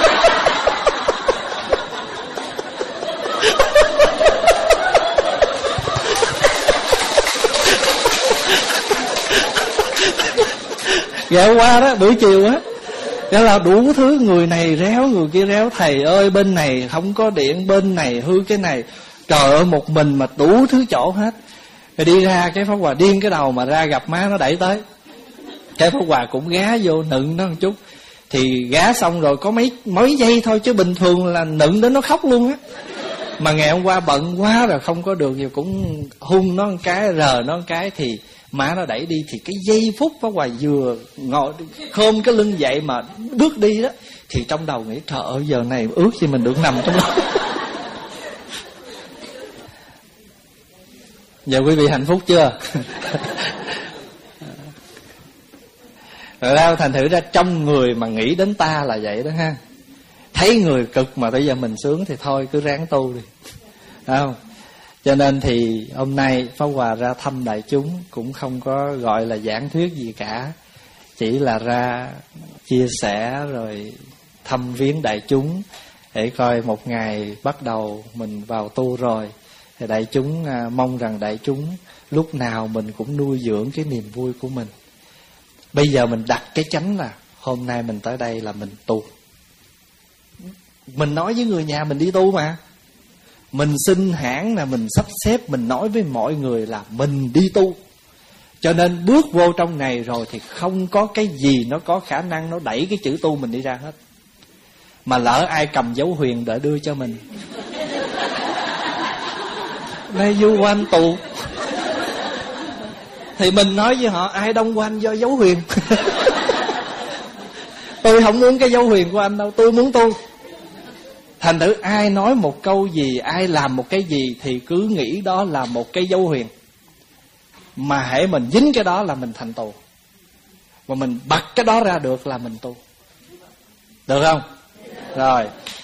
Ngày hôm qua đó, buổi chiều á, đó là đủ thứ, người này réo, người kia réo. Thầy ơi, bên này không có điện, bên này hư cái này. Trời ơi, một mình mà đủ thứ chỗ hết. Rồi đi ra cái Pháp Hòa điên cái đầu mà ra gặp má nó đẩy tới. Cái Pháp Hòa cũng gá vô nựng nó một chút. Thì gá xong rồi có mấy mấy giây thôi, chứ bình thường là nựng đến nó khóc luôn á. Mà ngày hôm qua bận quá rồi không có được, rồi cũng hung nó một cái, rờ nó một cái. Thì má nó đẩy đi, thì cái giây phút Pháp Hòa vừa ngồi khom cái lưng dậy mà bước đi đó, thì trong đầu nghĩ trời ơi, giờ này ước gì mình được nằm trong đó. Giờ quý vị hạnh phúc chưa? Rồi đâu, thành thử ra trong người mà nghĩ đến ta là vậy đó ha. Thấy người cực mà bây giờ mình sướng thì thôi cứ ráng tu đi, không? Cho nên thì hôm nay Pháp Hòa ra thăm đại chúng cũng không có gọi là giảng thuyết gì cả, chỉ là ra chia sẻ rồi thăm viếng đại chúng để coi một ngày bắt đầu mình vào tu rồi thì đại chúng à, mong rằng đại chúng lúc nào mình cũng nuôi dưỡng cái niềm vui của mình. Bây giờ mình đặt cái chánh là hôm nay mình tới đây là mình tu. Mình nói với người nhà mình đi tu mà. Mình xin hãng là mình sắp xếp, mình nói với mọi người là mình đi tu. Cho nên bước vô trong này rồi thì không có cái gì nó có khả năng nó đẩy cái chữ tu mình đi ra hết. Mà lỡ ai cầm dấu huyền để đưa cho mình, nay du quanh tù, thì mình nói với họ ai đông quanh do dấu huyền. Tôi không muốn cái dấu huyền của anh đâu, tôi muốn tu. Thành thử ai nói một câu gì, ai làm một cái gì thì cứ nghĩ đó là một cái dấu huyền. Mà hễ mình dính cái đó là mình thành tù. Mà mình bật cái đó ra được là mình tu. Được không? Rồi.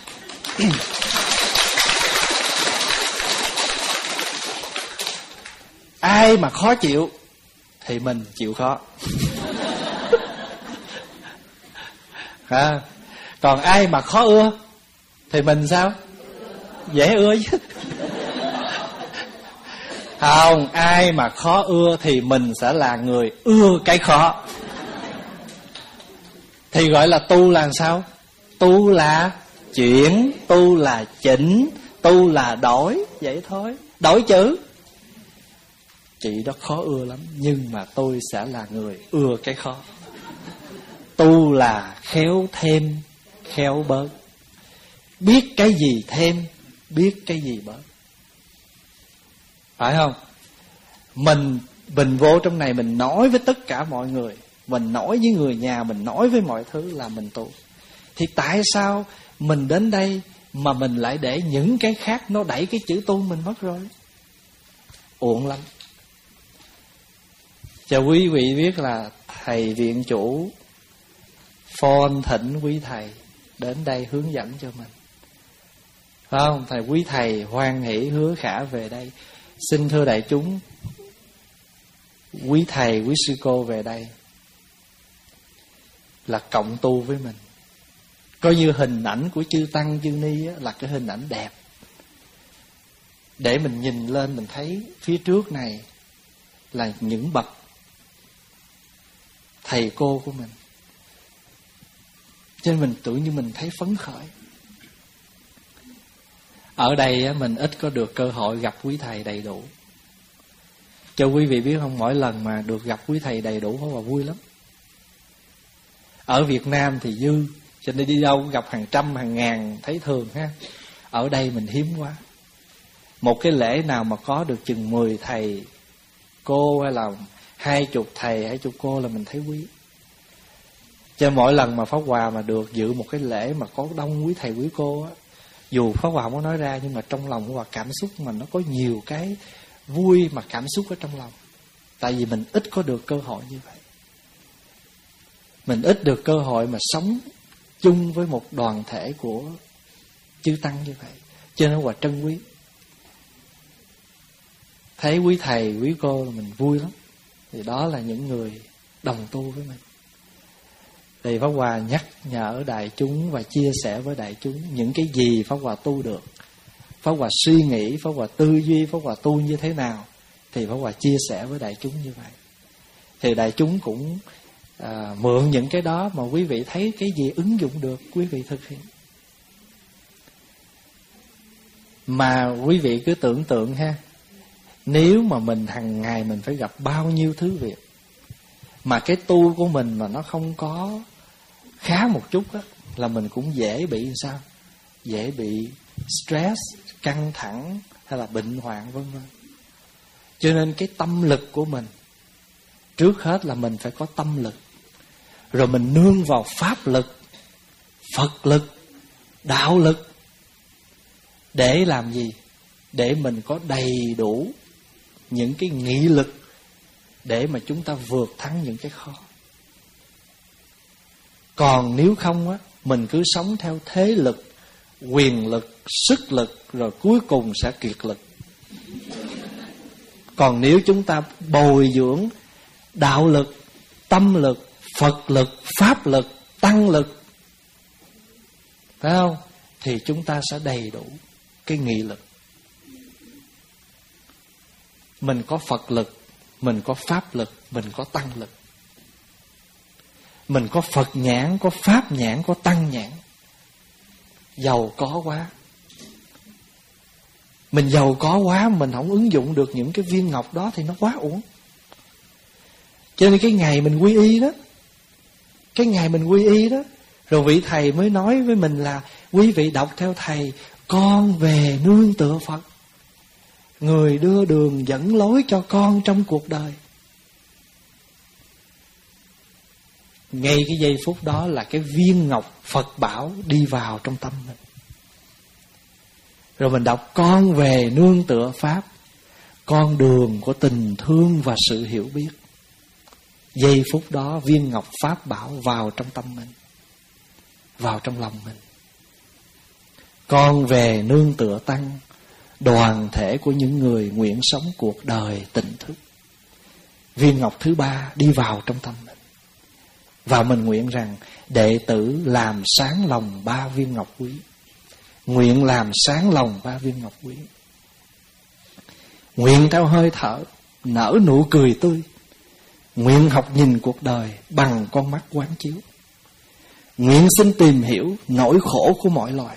Ai mà khó chịu thì mình chịu khó. À, còn ai mà khó ưa thì mình sao? Dễ ưa chứ. Không, ai mà khó ưa thì mình sẽ là người ưa cái khó. Thì gọi là tu là sao? Tu là chuyển, tu là chỉnh, tu là đổi, vậy thôi. Đổi chữ. Chị đó khó ưa lắm, nhưng mà tôi sẽ là người ưa cái khó. Tu là khéo thêm, khéo bớt. Biết cái gì thêm, biết cái gì bớt. Phải không? Mình Mình vô trong này mình nói với tất cả mọi người, mình nói với người nhà, mình nói với mọi thứ là mình tu. Thì tại sao mình đến đây mà mình lại để những cái khác nó đẩy cái chữ tu mình mất rồi? Uổng lắm. Cho quý vị biết là thầy viện chủ phone thỉnh quý thầy đến đây hướng dẫn cho mình. Phải không? Thầy quý thầy hoan hỷ hứa khả về đây. Xin thưa đại chúng, quý thầy, quý sư cô về đây là cộng tu với mình. Coi như hình ảnh của chư Tăng, chư Ni là cái hình ảnh đẹp, để mình nhìn lên mình thấy phía trước này là những bậc thầy cô của mình. Cho nên mình tự nhiên mình thấy phấn khởi. Ở đây mình ít có được cơ hội gặp quý thầy đầy đủ. Cho quý vị biết không, mỗi lần mà được gặp quý thầy đầy đủ Pháp Hòa vui lắm. Ở Việt Nam thì dư, cho nên đi đâu cũng gặp hàng trăm, hàng ngàn thấy thường ha. Ở đây mình hiếm quá. Một cái lễ nào mà có được chừng mười thầy cô hay là hai chục thầy, hai chục cô là mình thấy quý. Cho mỗi lần mà Pháp Hòa mà được dự một cái lễ mà có đông quý thầy quý cô á, dù Pháp Hòa không có nói ra, nhưng mà trong lòng Pháp Hòa cảm xúc mà nó có nhiều cái vui mà cảm xúc ở trong lòng. Tại vì mình ít có được cơ hội như vậy. Mình ít được cơ hội mà sống chung với một đoàn thể của chư Tăng như vậy. Cho nên Hòa trân quý. thấy quý thầy quý cô mình vui lắm. Thì đó là những người đồng tu với mình. Thì Pháp Hòa nhắc nhở đại chúng và chia sẻ với đại chúng những cái gì Pháp Hòa tu được, Pháp Hòa suy nghĩ, Pháp Hòa tư duy, Pháp Hòa tu như thế nào, thì Pháp Hòa chia sẻ với đại chúng như vậy. Thì đại chúng cũng à, mượn những cái đó mà quý vị thấy cái gì ứng dụng được, quý vị thực hiện. Mà quý vị cứ tưởng tượng ha, nếu mà mình hàng ngày mình phải gặp bao nhiêu thứ việc, mà cái tu của mình mà nó không có khá một chút á, là mình cũng dễ bị sao? Dễ bị stress, căng thẳng hay là bệnh hoạn vân vân. Cho nên cái tâm lực của mình, trước hết là mình phải có tâm lực, rồi mình nương vào pháp lực, Phật lực, đạo lực. Để làm gì? Để mình có đầy đủ những cái nghị lực để mà chúng ta vượt thắng những cái khó. Còn nếu không á, mình cứ sống theo thế lực, quyền lực, sức lực, rồi cuối cùng sẽ kiệt lực. Còn nếu chúng ta bồi dưỡng đạo lực, tâm lực, Phật lực, pháp lực, tăng lực, phải không? Thì chúng ta sẽ đầy đủ cái nghị lực. Mình có Phật lực, mình có pháp lực, mình có tăng lực. Mình có Phật nhãn, có pháp nhãn, có tăng nhãn. Giàu có quá. Mình giàu có quá, mình không ứng dụng được những cái viên ngọc đó thì nó quá uổng. Cho nên cái ngày mình quy y đó, Cái ngày mình quy y đó, rồi vị thầy mới nói với mình là quý vị đọc theo thầy, con về nương tựa Phật, người đưa đường dẫn lối cho con trong cuộc đời. Ngay cái giây phút đó là cái viên ngọc Phật bảo đi vào trong tâm mình. Rồi mình đọc con về nương tựa Pháp, con đường của tình thương và sự hiểu biết. Giây phút đó viên ngọc Pháp bảo vào trong tâm mình, vào trong lòng mình. Con về nương tựa Tăng, đoàn thể của những người nguyện sống cuộc đời tỉnh thức. Viên ngọc thứ ba đi vào trong tâm mình. Và mình nguyện rằng đệ tử làm sáng lòng ba viên ngọc quý. Nguyện làm sáng lòng ba viên ngọc quý. Nguyện theo hơi thở nở nụ cười tươi. Nguyện học nhìn cuộc đời bằng con mắt quán chiếu. Nguyện xin tìm hiểu nỗi khổ của mọi loài.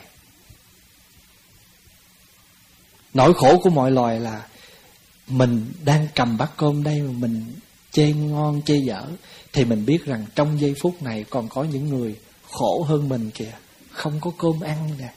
Nỗi khổ của mọi loài là mình đang cầm bát cơm đây mà mình chê ngon chê dở, thì mình biết rằng trong giây phút này còn có những người khổ hơn mình kìa, không có cơm ăn nè.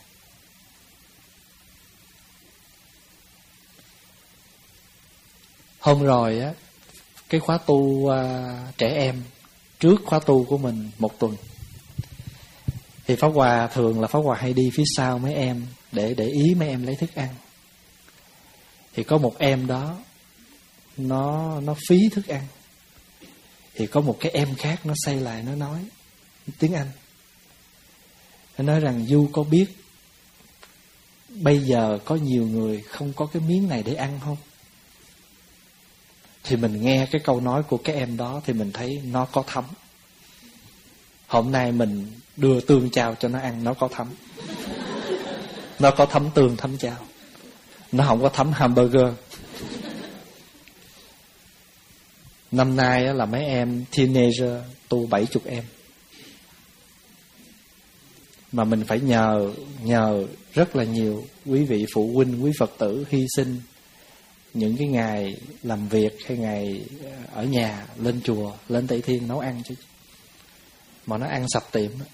Hôm rồi á, cái khóa tu uh, trẻ em trước khóa tu của mình một tuần, thì Pháp Hòa thường là Pháp Hòa hay đi phía sau mấy em để để ý mấy em lấy thức ăn. Thì có một em đó nó nó phí thức ăn, thì có một cái em khác nó xây lại, nó nói tiếng Anh. Nó nói rằng Du có biết bây giờ có nhiều người không có cái miếng này để ăn không? Thì mình nghe cái câu nói của cái em đó thì mình thấy nó có thấm. Hôm nay mình đưa tương chao cho nó ăn, nó có thấm. Nó có thấm tương thấm chao, nó không có thấm hamburger. Năm nay là mấy em teenager tu bảy chục em, mà mình phải nhờ nhờ rất là nhiều quý vị phụ huynh, quý Phật tử hy sinh những cái ngày làm việc hay ngày ở nhà lên chùa, lên Tây Thiên nấu ăn chứ. Mà nó ăn sập tiệm đó.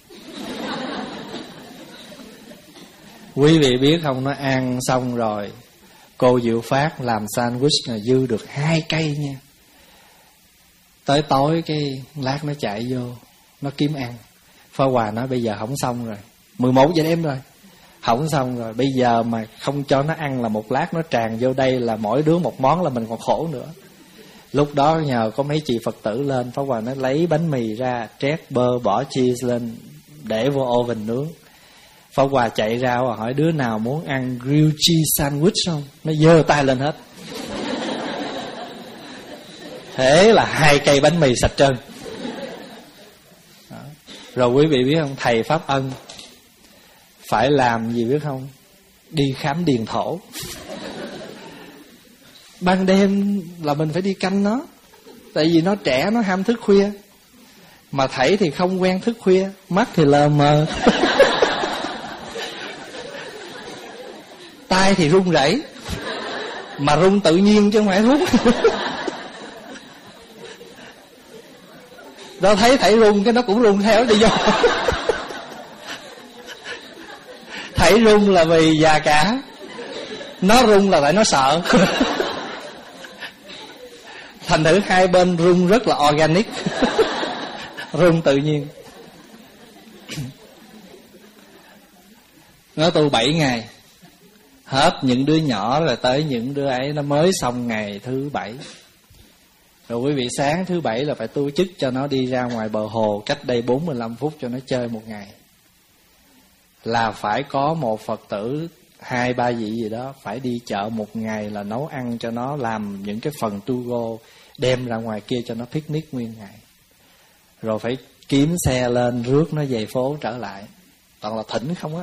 Quý vị biết không, nó ăn xong rồi cô Diệu Phát làm sandwich là dư được hai cây nha. Tới tối cái lát nó chạy vô, nó kiếm ăn. Pháp Hòa nói bây giờ không xong rồi, mười một giờ đêm rồi, không xong rồi. Bây giờ mà không cho nó ăn là một lát nó tràn vô đây là mỗi đứa một món là mình còn khổ nữa. Lúc đó nhờ có mấy chị Phật tử lên, Pháp Hòa nó lấy bánh mì ra, trét bơ, bỏ cheese lên, để vô oven nướng. Pháp Hòa chạy ra và hỏi đứa nào muốn ăn grilled cheese sandwich không? Nó giơ tay lên hết. Thế là hai cây bánh mì sạch trơn. Đó. Rồi quý vị biết không, thầy Pháp Ân phải làm gì biết không? Đi khám điền thổ. Ban đêm là mình phải đi canh nó, tại vì nó trẻ, nó ham thức khuya. Mà thầy thì không quen thức khuya, mắt thì lờ mờ, tay thì run rẩy, mà run tự nhiên chứ không phải thuốc. Nó thấy thầy run cái nó cũng run theo đi vô. Thầy run là vì già cả, nó run là tại nó sợ. Thành thử hai bên run rất là organic. Run tự nhiên. Nó tu bảy ngày, hết những đứa nhỏ rồi tới những đứa ấy. Nó mới xong ngày thứ bảy. Rồi quý vị sáng thứ bảy là phải tu chức cho nó đi ra ngoài bờ hồ cách đây bốn mươi lăm phút cho nó chơi một ngày. Là phải có một Phật tử hai ba vị gì đó phải đi chợ một ngày, là nấu ăn cho nó, làm những cái phần tu go đem ra ngoài kia cho nó picnic nguyên ngày. Rồi phải kiếm xe lên rước nó về phố trở lại. Toàn là thỉnh không á.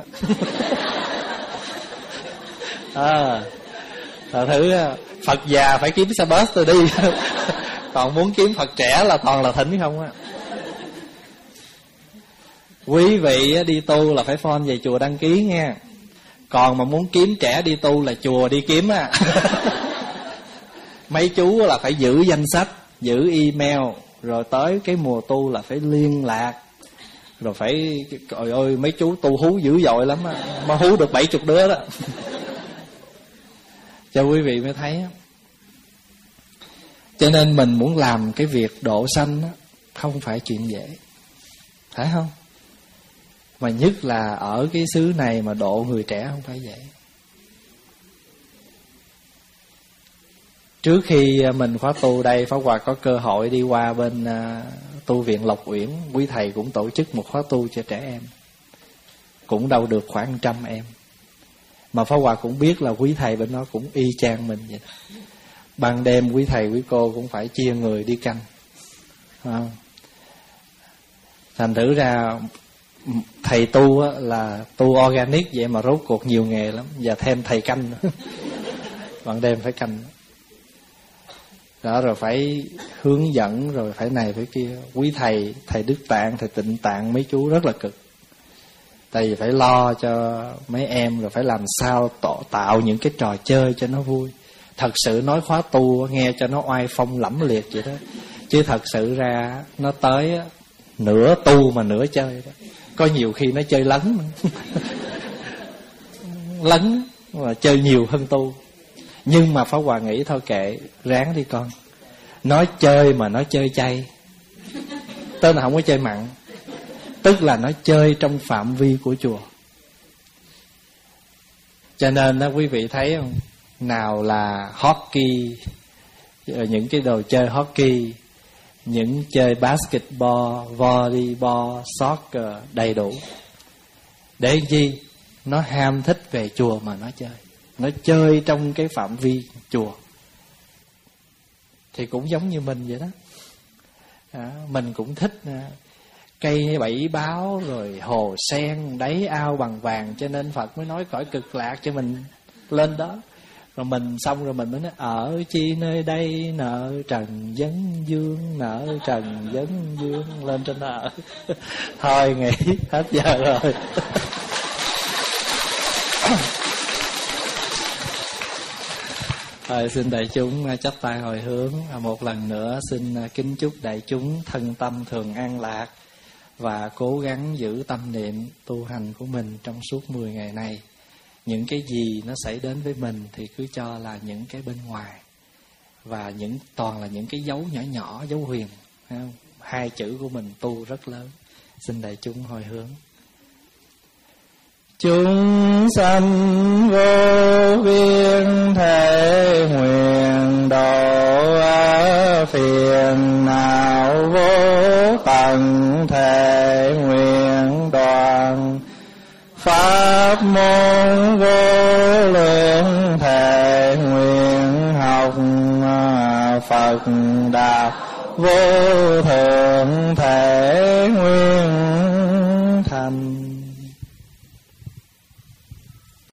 À, thật thử Phật già phải kiếm xe bus rồi đi. Còn muốn kiếm Phật trẻ là toàn là thỉnh không á. Quý vị đi tu là phải phone về chùa đăng ký nha. Còn mà muốn kiếm trẻ đi tu là chùa đi kiếm á. Mấy chú là phải giữ danh sách, giữ email, rồi tới cái mùa tu là phải liên lạc. Rồi phải, trời ơi, mấy chú tu hú dữ dội lắm á, mà hú được bảy chục đứa đó. Cho quý vị mới thấy á. Cho nên mình muốn làm cái việc độ sanh á, không phải chuyện dễ, phải không? Mà nhất là ở cái xứ này mà độ người trẻ không phải dễ. Trước khi mình khóa tu đây, Pháp Hòa có cơ hội đi qua bên uh, tu viện Lộc Uyển. Quý thầy cũng tổ chức một khóa tu cho trẻ em, cũng đâu được khoảng trăm em. Mà Pháp Hòa cũng biết là quý thầy bên đó cũng y chang mình vậy. Ban đêm quý thầy quý cô cũng phải chia người đi canh, không? Thành thử ra thầy tu á, là tu organic vậy mà rốt cuộc nhiều nghề lắm. Và thêm thầy canh nữa. Ban đêm phải canh đó, rồi phải hướng dẫn, rồi phải này phải kia. Quý thầy, thầy Đức Tạng, thầy Tịnh Tạng, mấy chú rất là cực. Tại vì phải lo cho mấy em, rồi phải làm sao tổ, tạo những cái trò chơi cho nó vui. Thật sự nói khóa tu nghe cho nó oai phong lẫm liệt vậy đó, chứ thật sự ra nó tới nửa tu mà nửa chơi đó. Có nhiều khi nó chơi lấn. Lấn mà chơi nhiều hơn tu. Nhưng mà Pháp Hòa nghĩ thôi kệ, ráng đi con. Nó chơi mà nó chơi chay, tức là không có chơi mặn, tức là nó chơi trong phạm vi của chùa. Cho nên đó quý vị thấy không, nào là hockey, những cái đồ chơi hockey, những chơi basketball, volleyball, soccer đầy đủ. Để chi? Nó ham thích về chùa mà nó chơi. Nó chơi trong cái phạm vi chùa. Thì cũng giống như mình vậy đó. À, mình cũng thích à, cây bảy báo, rồi hồ sen, đáy ao bằng vàng. Cho nên Phật mới nói cõi cực lạc cho mình lên đó. Rồi mình xong rồi mình mới nói ở chi nơi đây nợ trần vấn dương, nợ trần vấn dương, lên trên đó ở. Thôi nghỉ, hết giờ rồi. Rồi xin đại chúng chắp tay hồi hướng. Một lần nữa xin kính chúc đại chúng thân tâm thường an lạc và cố gắng giữ tâm niệm tu hành của mình trong suốt mười ngày này. Những cái gì nó xảy đến với mình thì cứ cho là những cái bên ngoài, và những toàn là những cái dấu nhỏ nhỏ, dấu huyền. Hai chữ của mình tu rất lớn. Xin đại chúng hồi hướng. Chúng sanh vô biên thể nguyện độ phiền não vô tận thể nguyện đoàn pháp môn vô lượng thể nguyện học Phật Phật Đạo vô thượng thể.